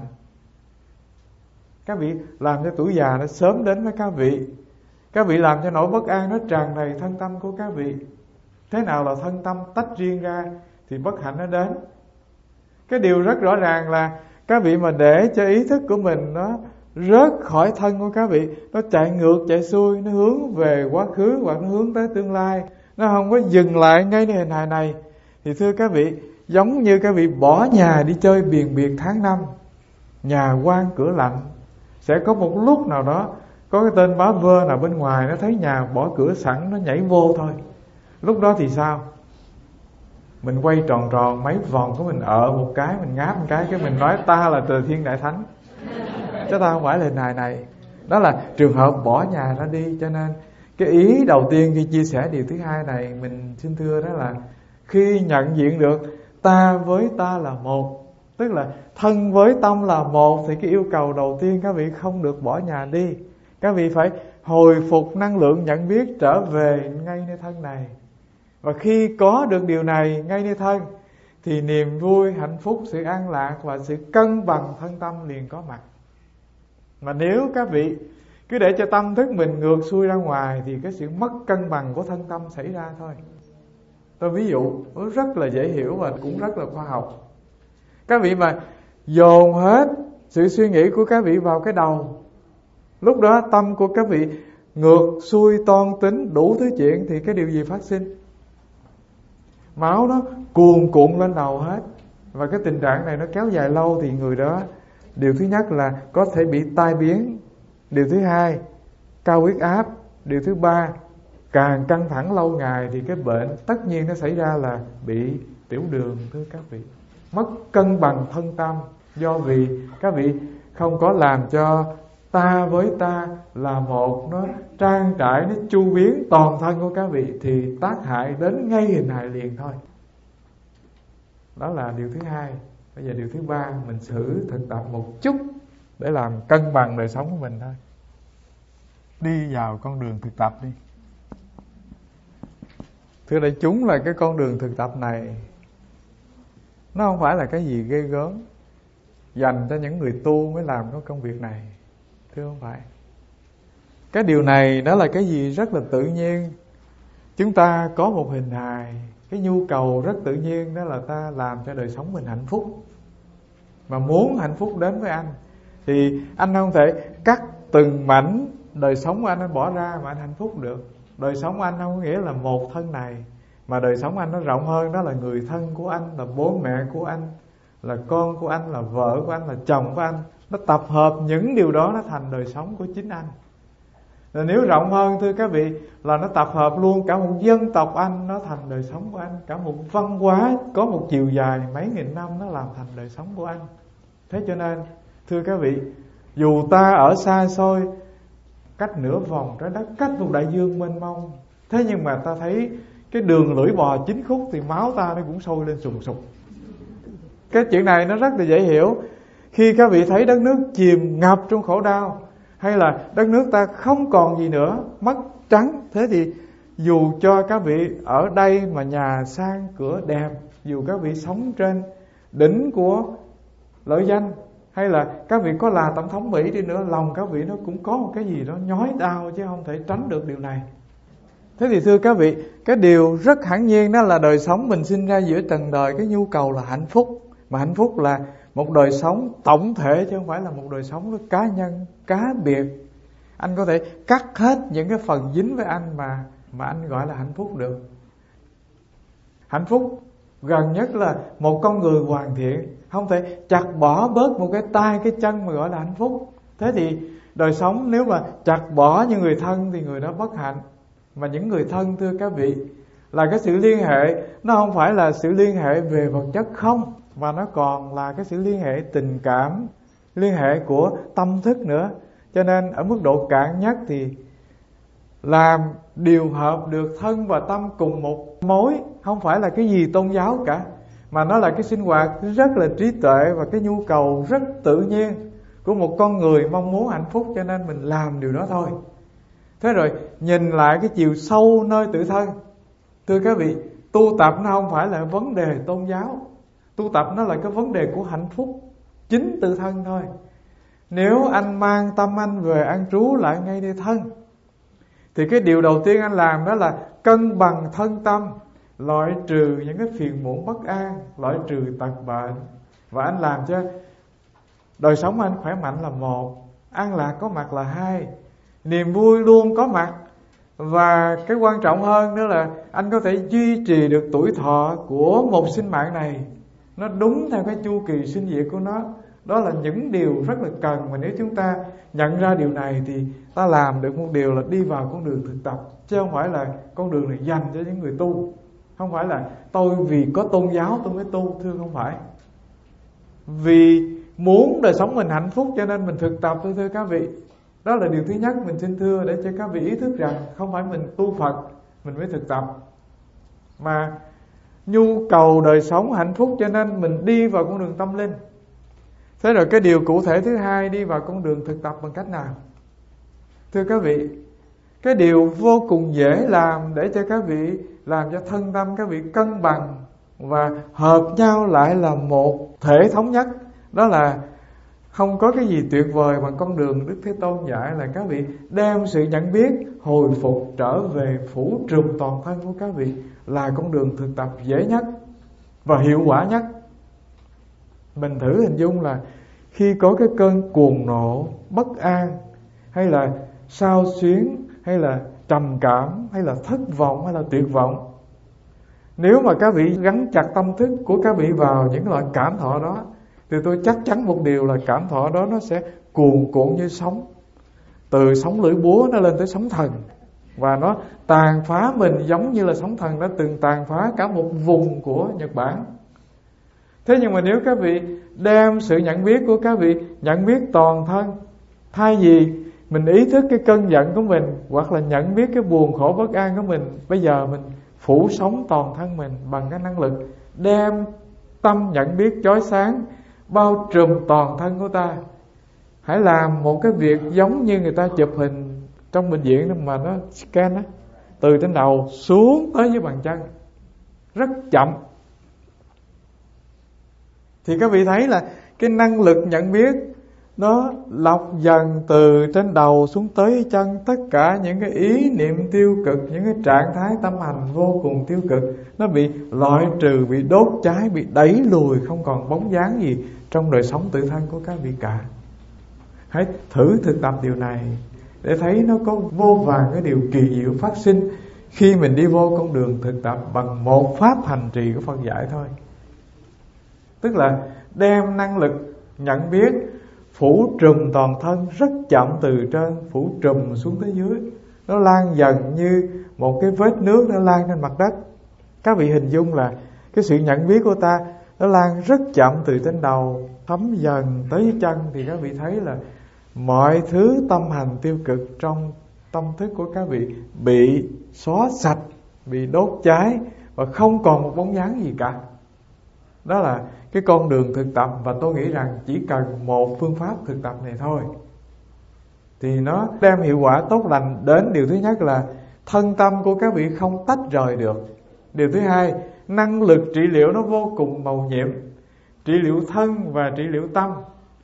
Các vị làm cho tuổi già nó sớm đến với các vị. Các vị làm cho nỗi bất an nó tràn đầy thân tâm của các vị. Thế nào là thân tâm tách riêng ra thì bất hạnh nó đến. Cái điều rất rõ ràng là các vị mà để cho ý thức của mình nó rớt khỏi thân của các vị, nó chạy ngược chạy xuôi, nó hướng về quá khứ hoặc nó hướng tới tương lai, nó không có dừng lại ngayในhình hài này, thì thưa các vị, giống như các vị bỏ nhà đi chơi biền biệt tháng năm, nhà quan cửa lạnh, sẽ có một lúc nào đó có cái tên bá vơ nào bên ngoài nó thấy nhà bỏ cửa sẵn, nó nhảy vô thôi. Lúc đó thì sao? Mình quay tròn tròn mấy vòng của mình ở một cái, mình ngáp một cái, cái mình nói ta là Trời Thiên Đại Thánh, chứ ta không phải là hình hài này. Đó là trường hợp bỏ nhà ra đi. Cho nên cái ý đầu tiên khi chia sẻ điều thứ hai này, mình xin thưa đó là khi nhận diện được ta với ta là một, tức là thân với tâm là một, thì cái yêu cầu đầu tiên các vị không được bỏ nhà đi. Các vị phải hồi phục năng lượng nhận biết trở về ngay nơi thân này. Và khi có được điều này ngay nơi thân thì niềm vui, hạnh phúc, sự an lạc và sự cân bằng thân tâm liền có mặt. Mà nếu các vị cứ để cho tâm thức mình ngược xuôi ra ngoài thì cái sự mất cân bằng của thân tâm xảy ra thôi. Tôi ví dụ rất là dễ hiểu và cũng rất là khoa học. Các vị mà dồn hết sự suy nghĩ của các vị vào cái đầu, lúc đó tâm của các vị ngược xuôi toan tính đủ thứ chuyện, thì cái điều gì phát sinh? Máu nó cuồn cuộn lên đầu hết. Và cái tình trạng này nó kéo dài lâu thì người đó, điều thứ nhất là có thể bị tai biến, điều thứ hai cao huyết áp, điều thứ ba càng căng thẳng lâu ngày thì cái bệnh tất nhiên nó xảy ra là bị tiểu đường, thưa các vị. Mất cân bằng thân tâm do vì các vị không có làm cho ta với ta là một, nó trang trải, nó chu biến toàn thân của các vị, thì tác hại đến ngay hình hài liền thôi. Đó là điều thứ hai. Bây giờ điều thứ ba, mình thử thực tập một chút để làm cân bằng đời sống của mình thôi. Đi vào con đường thực tập đi. Thưa đại chúng, là cái con đường thực tập này nó không phải là cái gì ghê gớm dành cho những người tu mới làm cái công việc này. Thưa không phải. Cái điều này nó là cái gì rất là tự nhiên. Chúng ta có một hình hài, cái nhu cầu rất tự nhiên, đó là ta làm cho đời sống mình hạnh phúc. Mà muốn hạnh phúc đến với anh thì anh không thể cắt từng mảnh đời sống của anh anh bỏ ra mà anh hạnh phúc được. Đời sống của anh không có nghĩa là một thân này, mà đời sống anh nó rộng hơn. Đó là người thân của anh, là bố mẹ của anh, là con của anh, là vợ của anh, là chồng của anh. Nó tập hợp những điều đó nó thành đời sống của chính anh. Rồi nếu rộng hơn, thưa các vị, là nó tập hợp luôn cả một dân tộc anh, nó thành đời sống của anh. Cả một văn hóa có một chiều dài mấy nghìn năm, nó làm thành đời sống của anh. Thế cho nên, thưa các vị, dù ta ở xa xôi, cách nửa vòng trái đất, cách một đại dương mênh mông, thế nhưng mà ta thấy cái đường lưỡi bò chín khúc thì máu ta nó cũng sôi lên sùng sục. Cái chuyện này nó rất là dễ hiểu. Khi các vị thấy đất nước chìm ngập trong khổ đau, hay là đất nước ta không còn gì nữa, mất trắng, thế thì dù cho các vị ở đây mà nhà sang cửa đẹp, dù các vị sống trên đỉnh của lợi danh, hay là các vị có là tổng thống Mỹ đi nữa, lòng các vị nó cũng có một cái gì đó nhói đau, chứ không thể tránh được điều này. Thế thì thưa các vị, cái điều rất hẳn nhiên đó là đời sống mình sinh ra giữa trần đời, cái nhu cầu là hạnh phúc. Mà hạnh phúc là một đời sống tổng thể, chứ không phải là một đời sống cá nhân, cá biệt. Anh có thể cắt hết những cái phần dính với anh mà mà anh gọi là hạnh phúc được. Hạnh phúc gần nhất là một con người hoàn thiện, không thể chặt bỏ bớt một cái tay cái chân mà gọi là hạnh phúc. Thế thì đời sống nếu mà chặt bỏ những người thân thì người đó bất hạnh. Mà những người thân, thưa các vị, là cái sự liên hệ, nó không phải là sự liên hệ về vật chất không, mà nó còn là cái sự liên hệ tình cảm, liên hệ của tâm thức nữa. Cho nên ở mức độ cạn nhất thì làm điều hợp được thân và tâm cùng một mối, không phải là cái gì tôn giáo cả, mà nó là cái sinh hoạt rất là trí tuệ và cái nhu cầu rất tự nhiên của một con người mong muốn hạnh phúc, cho nên mình làm điều đó thôi. Thế rồi nhìn lại cái chiều sâu nơi tự thân. Thưa các vị, tu tập nó không phải là vấn đề tôn giáo, tu tập nó là cái vấn đề của hạnh phúc chính tự thân thôi. Nếu anh mang tâm anh về an trú lại ngay nơi thân, thì cái điều đầu tiên anh làm đó là cân bằng thân tâm, loại trừ những cái phiền muộn bất an, loại trừ tật bệnh. Và anh làm cho đời sống anh khỏe mạnh là một, an lạc có mặt là hai, niềm vui luôn có mặt. Và cái quan trọng hơn nữa là anh có thể duy trì được tuổi thọ của một sinh mạng này, nó đúng theo cái chu kỳ sinh diệt của nó. Đó là những điều rất là cần. Mà nếu chúng ta nhận ra điều này thì ta làm được một điều là đi vào con đường thực tập, chứ không phải là con đường này dành cho những người tu. Không phải là tôi vì có tôn giáo tôi mới tu, thưa không phải. Vì muốn đời sống mình hạnh phúc cho nên mình thực tập, thưa, thưa các vị. Đó là điều thứ nhất mình xin thưa, để cho các vị ý thức rằng không phải mình tu Phật mình mới thực tập, mà nhu cầu đời sống hạnh phúc cho nên mình đi vào con đường tâm linh. Thế rồi cái điều cụ thể thứ hai, đi vào con đường thực tập bằng cách nào? Thưa các vị, cái điều vô cùng dễ làm để cho các vị làm cho thân tâm các vị cân bằng và hợp nhau lại là một thể thống nhất. Đó là không có cái gì tuyệt vời bằng con đường Đức Thế Tôn dạy là các vị đem sự nhận biết hồi phục trở về phủ trùm toàn thân của các vị, là con đường thực tập dễ nhất và hiệu quả nhất. Mình thử hình dung là khi có cái cơn cuồng nộ, bất an, hay là xao xuyến, hay là trầm cảm, hay là thất vọng, hay là tuyệt vọng, nếu mà các vị gắn chặt tâm thức của các vị vào những loại cảm thọ đó, thì tôi chắc chắn một điều là cảm thọ đó nó sẽ cuồn cuộn như sóng, từ sóng lưỡi búa nó lên tới sóng thần, và nó tàn phá mình giống như là sóng thần đã từng tàn phá cả một vùng của Nhật Bản. Thế nhưng mà nếu các vị đem sự nhận biết của các vị nhận biết toàn thân, thay vì mình ý thức cái cơn giận của mình, hoặc là nhận biết cái buồn khổ bất an của mình, bây giờ mình phủ sống toàn thân mình bằng cái năng lực đem tâm nhận biết chói sáng bao trùm toàn thân của ta. Hãy làm một cái việc giống như người ta chụp hình trong bệnh viện mà nó scan á, từ trên đầu xuống tới dưới bàn chân, rất chậm. Thì các vị thấy là cái năng lực nhận biết nó lọc dần từ trên đầu xuống tới chân, tất cả những cái ý niệm tiêu cực, những cái trạng thái tâm hành vô cùng tiêu cực, nó bị loại trừ, bị đốt cháy, bị đẩy lùi, không còn bóng dáng gì trong đời sống tự thân của các vị cả. Hãy thử thực tập điều này để thấy nó có vô vàn cái điều kỳ diệu phát sinh khi mình đi vô con đường thực tập bằng một pháp hành trì của Phật dạy thôi. Tức là đem năng lực nhận biết phủ trùm toàn thân rất chậm, từ trên phủ trùm xuống tới dưới, nó lan dần như một cái vết nước nó lan trên mặt đất. Các vị hình dung là cái sự nhận biết của ta nó lan rất chậm từ trên đầu thấm dần tới dưới chân, thì các vị thấy là mọi thứ tâm hành tiêu cực trong tâm thức của các vị bị xóa sạch, bị đốt cháy và không còn một bóng dáng gì cả. Đó là cái con đường thực tập, và tôi nghĩ rằng chỉ cần một phương pháp thực tập này thôi thì nó đem hiệu quả tốt lành đến. Điều thứ nhất là thân tâm của các vị không tách rời được. Điều thứ hai, năng lực trị liệu nó vô cùng màu nhiệm, trị liệu thân và trị liệu tâm.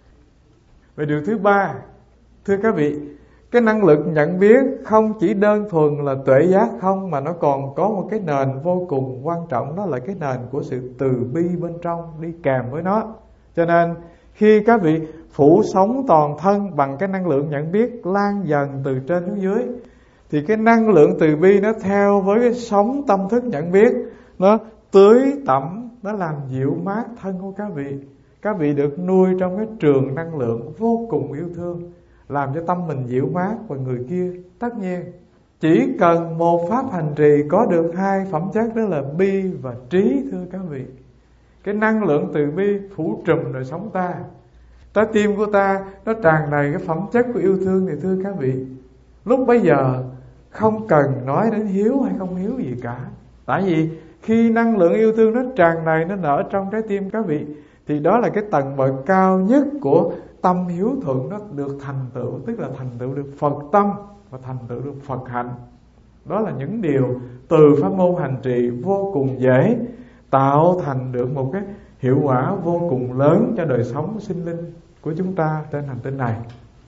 Và điều thứ ba, thưa các vị, cái năng lực nhận biết không chỉ đơn thuần là tuệ giác không, mà nó còn có một cái nền vô cùng quan trọng, đó là cái nền của sự từ bi bên trong đi kèm với nó. Cho nên khi các vị phủ sống toàn thân bằng cái năng lượng nhận biết lan dần từ trên xuống dưới, thì cái năng lượng từ bi nó theo với cái sóng tâm thức nhận biết, nó tưới tẩm, nó làm dịu mát thân của các vị. Các vị được nuôi trong cái trường năng lượng vô cùng yêu thương, làm cho tâm mình dịu mát, và người kia tất nhiên chỉ cần một pháp hành trì có được hai phẩm chất, đó là bi và trí. Thưa các vị, cái năng lượng từ bi phủ trùm đời sống ta, trái tim của ta nó tràn đầy cái phẩm chất của yêu thương. Thì thưa các vị, lúc bấy giờ không cần nói đến hiếu hay không hiếu gì cả. Tại vì khi năng lượng yêu thương nó tràn đầy, nó nở trong trái tim các vị, thì đó là cái tầng bậc cao nhất của tâm hiếu thuận, nó được thành tựu, tức là thành tựu được Phật tâm và thành tựu được Phật hạnh. Đó là những điều từ pháp môn hành trì vô cùng dễ tạo thành được một cái hiệu quả vô cùng lớn cho đời sống sinh linh của chúng ta trên hành tinh này.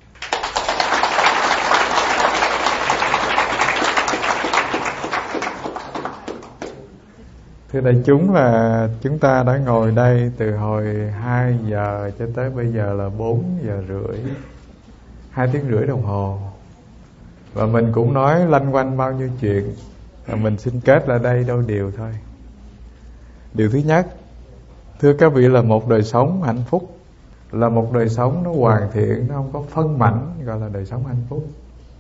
Thưa đại chúng, là chúng ta đã ngồi đây từ hồi hai giờ cho tới bây giờ là bốn giờ rưỡi, hai tiếng rưỡi đồng hồ. Và mình cũng nói lanh quanh bao nhiêu chuyện, và mình xin kết lại đây đôi điều thôi. Điều thứ nhất, thưa các vị, là một đời sống hạnh phúc là một đời sống nó hoàn thiện, nó không có phân mảnh, gọi là đời sống hạnh phúc.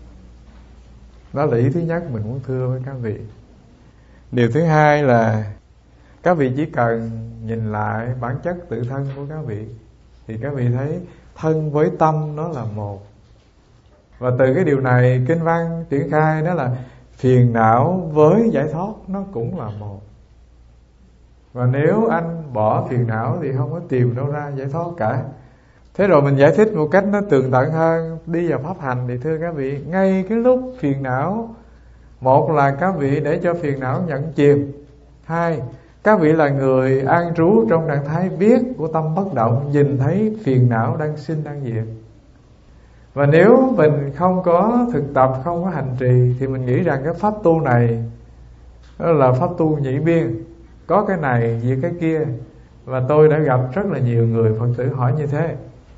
Đó là ý thứ nhất mình muốn thưa với các vị. Điều thứ hai là các vị chỉ cần nhìn lại bản chất tự thân của các vị, thì các vị thấy thân với tâm nó là một. Và từ cái điều này kinh văn triển khai, đó là phiền não với giải thoát nó cũng là một. Và nếu anh bỏ phiền não thì không có tìm đâu ra giải thoát cả. Thế rồi mình giải thích một cách nó tường tận hơn, đi vào pháp hành, thì thưa các vị, ngay cái lúc phiền não, một là các vị để cho phiền não nhận chìm, hai, các vị là người an trú trong trạng thái biết của tâm bất động, nhìn thấy phiền não đang sinh đang diệt. Và nếu mình không có thực tập, không có hành trì, thì mình nghĩ rằng cái pháp tu này đó là pháp tu nhị biên, có cái này diệt cái kia. Và tôi đã gặp rất là nhiều người Phật tử hỏi như thế.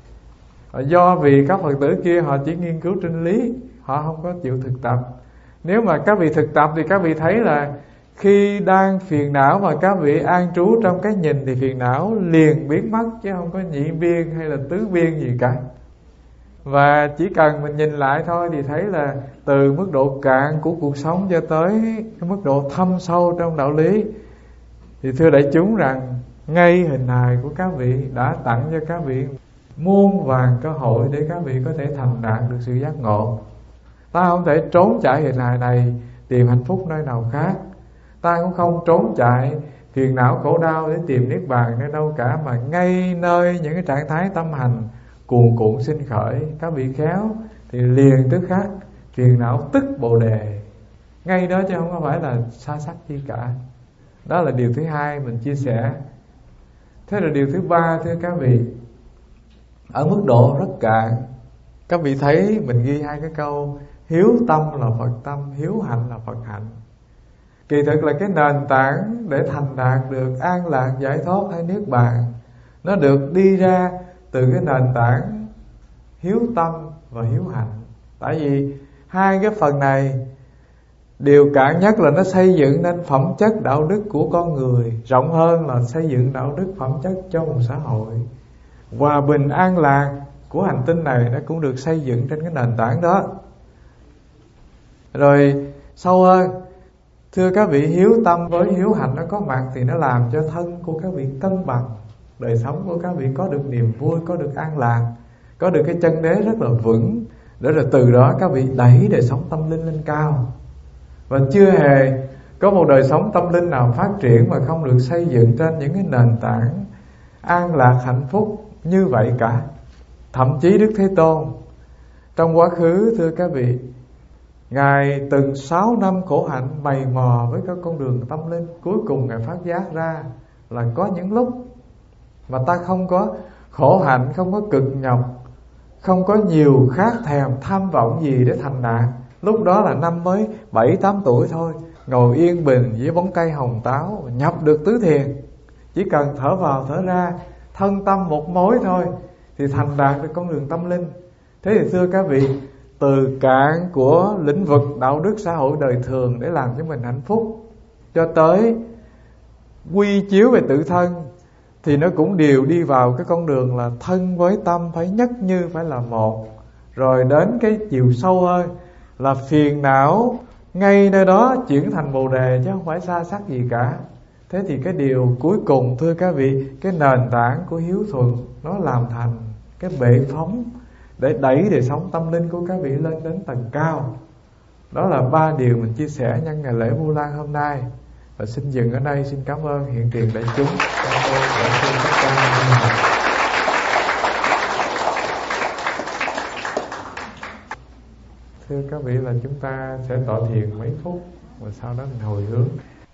Do vì các Phật tử kia họ chỉ nghiên cứu trên lý, họ không có chịu thực tập. Nếu mà các vị thực tập thì các vị thấy là khi đang phiền não mà các vị an trú trong cái nhìn, thì phiền não liền biến mất, chứ không có nhị biên hay là tứ biên gì cả. Và chỉ cần mình nhìn lại thôi thì thấy là từ mức độ cạn của cuộc sống cho tới cái mức độ thâm sâu trong đạo lý. Thì thưa đại chúng rằng ngay hình hài của các vị đã tặng cho các vị muôn vàn cơ hội để các vị có thể thành đạt được sự giác ngộ. Ta không thể trốn chạy hình hài này tìm hạnh phúc nơi nào khác. Ta cũng không trốn chạy phiền não khổ đau để tìm niết bàn nơi đâu cả, mà ngay nơi những cái trạng thái tâm hành cuồn cuộn sinh khởi, các vị khéo thì liền tức khắc phiền não tức bồ đề ngay đó, chứ không có phải là xa sắc gì cả. Đó là điều thứ hai mình chia sẻ. Thế là điều thứ ba, thưa các vị, ở mức độ rất cạn, các vị thấy mình ghi hai cái câu: hiếu tâm là Phật tâm, hiếu hạnh là Phật hạnh. Kỳ thực là cái nền tảng để thành đạt được an lạc, giải thoát hay niết bàn, nó được đi ra từ cái nền tảng hiếu tâm và hiếu hạnh. Tại vì hai cái phần này điều cạn nhất là nó xây dựng nên phẩm chất đạo đức của con người, rộng hơn là xây dựng đạo đức phẩm chất cho một xã hội. Hòa bình an lạc của hành tinh này nó cũng được xây dựng trên cái nền tảng đó. Rồi sâu hơn, thưa các vị, hiếu tâm với hiếu hạnh nó có mặt thì nó làm cho thân của các vị cân bằng, đời sống của các vị có được niềm vui, có được an lạc, có được cái chân đế rất là vững, để rồi từ đó các vị đẩy đời sống tâm linh lên cao. Và chưa hề có một đời sống tâm linh nào phát triển mà không được xây dựng trên những cái nền tảng an lạc hạnh phúc như vậy cả. Thậm chí Đức Thế Tôn trong quá khứ, thưa các vị, Ngài từng sáu năm khổ hạnh mày mò với các con đường tâm linh. Cuối cùng Ngài phát giác ra là có những lúc mà ta không có khổ hạnh, không có cực nhọc, không có nhiều khát thèm tham vọng gì để thành đạt. Lúc đó là năm mới bảy tám tuổi thôi, ngồi yên bình dưới bóng cây hồng táo, nhập được tứ thiền. Chỉ cần thở vào thở ra, thân tâm một mối thôi, thì thành đạt được con đường tâm linh. Thế thì thưa các vị, từ cạn của lĩnh vực đạo đức xã hội đời thường để làm cho mình hạnh phúc, cho tới quy chiếu về tự thân, thì nó cũng đều đi vào cái con đường là thân với tâm phải nhất như, phải là một. Rồi đến cái chiều sâu hơn là phiền não ngay nơi đó chuyển thành bồ đề, chứ không phải xa sắc gì cả. Thế thì cái điều cuối cùng, thưa các vị, cái nền tảng của hiếu thuận nó làm thành cái bệ phóng để đẩy đời sống tâm linh của các vị lên đến tầng cao. Đó là ba điều mình chia sẻ nhân ngày lễ Vu Lan hôm nay. Và xin dừng ở đây, xin cảm ơn hiện tiền đại chúng. Cảm ơn đại chúng tất cả. Thưa các vị, là chúng ta sẽ tọa thiền mấy phút và sau đó mình hồi hướng.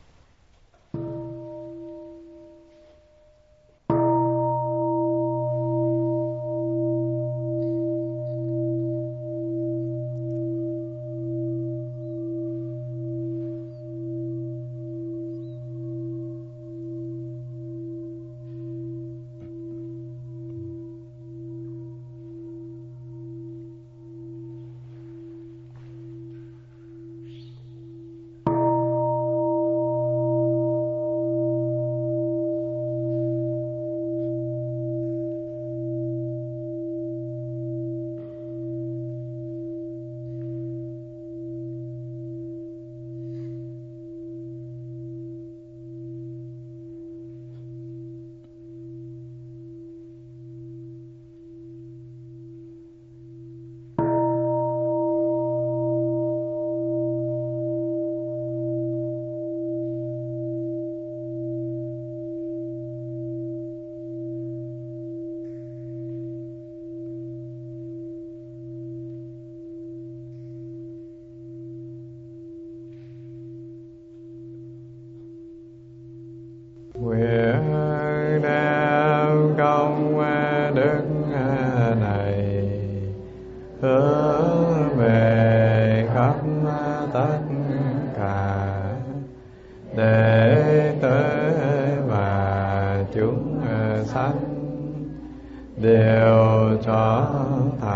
Nguyện đem công đức này hướng về khắp tất cả đệ tử và chúng sanh đều cho